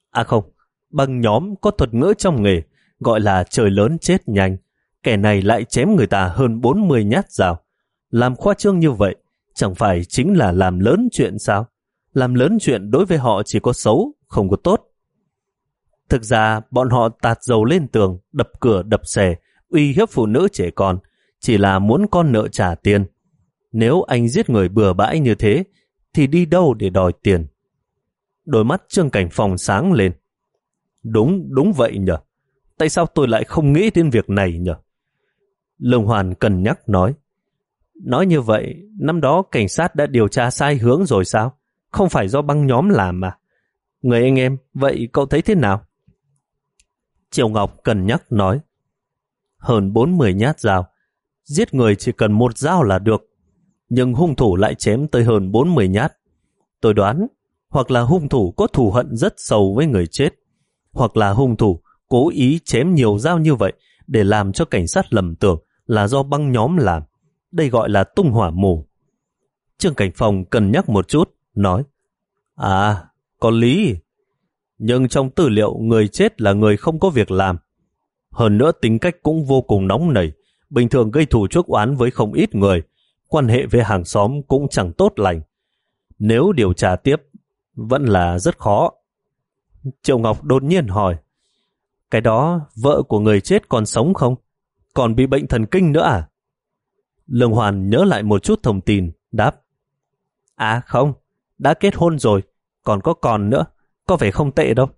[SPEAKER 1] À không, băng nhóm có thuật ngữ trong nghề, gọi là trời lớn chết nhanh. Kẻ này lại chém người ta hơn bốn mươi nhát dao. Làm khoa trương như vậy, chẳng phải chính là làm lớn chuyện sao? Làm lớn chuyện đối với họ chỉ có xấu, không có tốt. Thực ra, bọn họ tạt dầu lên tường, đập cửa đập xẻ, uy hiếp phụ nữ trẻ con, chỉ là muốn con nợ trả tiền. Nếu anh giết người bừa bãi như thế, thì đi đâu để đòi tiền? Đôi mắt Trương Cảnh Phong sáng lên. Đúng, đúng vậy nhỉ. Tại sao tôi lại không nghĩ đến việc này nhỉ? Lương Hoàn cân nhắc nói. Nói như vậy, năm đó cảnh sát đã điều tra sai hướng rồi sao? Không phải do băng nhóm làm mà. Người anh em, vậy cậu thấy thế nào? Triệu Ngọc cân nhắc nói. Hơn bốn mươi nhát dao. Giết người chỉ cần một dao là được. Nhưng hung thủ lại chém tới hơn bốn mươi nhát. Tôi đoán, hoặc là hung thủ có thù hận rất sâu với người chết, hoặc là hung thủ cố ý chém nhiều dao như vậy để làm cho cảnh sát lầm tưởng là do băng nhóm làm. Đây gọi là tung hỏa mù. Trương Cảnh Phong cân nhắc một chút, nói. À, có lý. Nhưng trong tư liệu người chết là người không có việc làm. Hơn nữa tính cách cũng vô cùng nóng nảy, bình thường gây thù chuốc oán với không ít người, quan hệ với hàng xóm cũng chẳng tốt lành. Nếu điều tra tiếp, vẫn là rất khó. Triệu Ngọc đột nhiên hỏi. Cái đó, vợ của người chết còn sống không? Còn bị bệnh thần kinh nữa à? Lương Hoàn nhớ lại một chút thông tin, đáp. À không, đã kết hôn rồi, còn có con nữa, có vẻ không tệ đâu.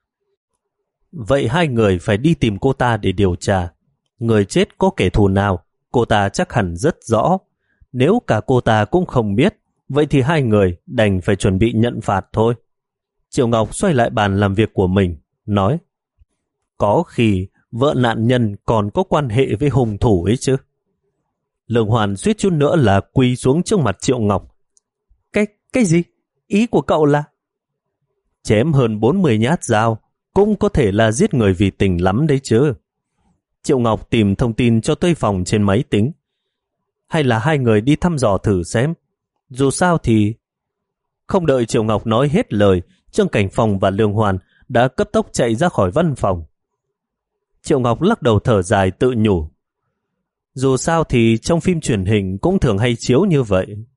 [SPEAKER 1] Vậy hai người phải đi tìm cô ta để điều tra. Người chết có kẻ thù nào, cô ta chắc hẳn rất rõ. Nếu cả cô ta cũng không biết, vậy thì hai người đành phải chuẩn bị nhận phạt thôi. Triệu Ngọc xoay lại bàn làm việc của mình, nói. Có khi vợ nạn nhân còn có quan hệ với hung thủ ấy chứ. Lương Hoàn suýt chút nữa là quỳ xuống trước mặt Triệu Ngọc. Cái, cái gì? Ý của cậu là? Chém hơn bốn mươi nhát dao cũng có thể là giết người vì tình lắm đấy chứ. Triệu Ngọc tìm thông tin cho Tây Phòng trên máy tính. Hay là hai người đi thăm dò thử xem. Dù sao thì... Không đợi Triệu Ngọc nói hết lời, Trương Cảnh Phong và Lương Hoàn đã cấp tốc chạy ra khỏi văn phòng. Triệu Ngọc lắc đầu thở dài tự nhủ. Dù sao thì trong phim truyền hình cũng thường hay chiếu như vậy.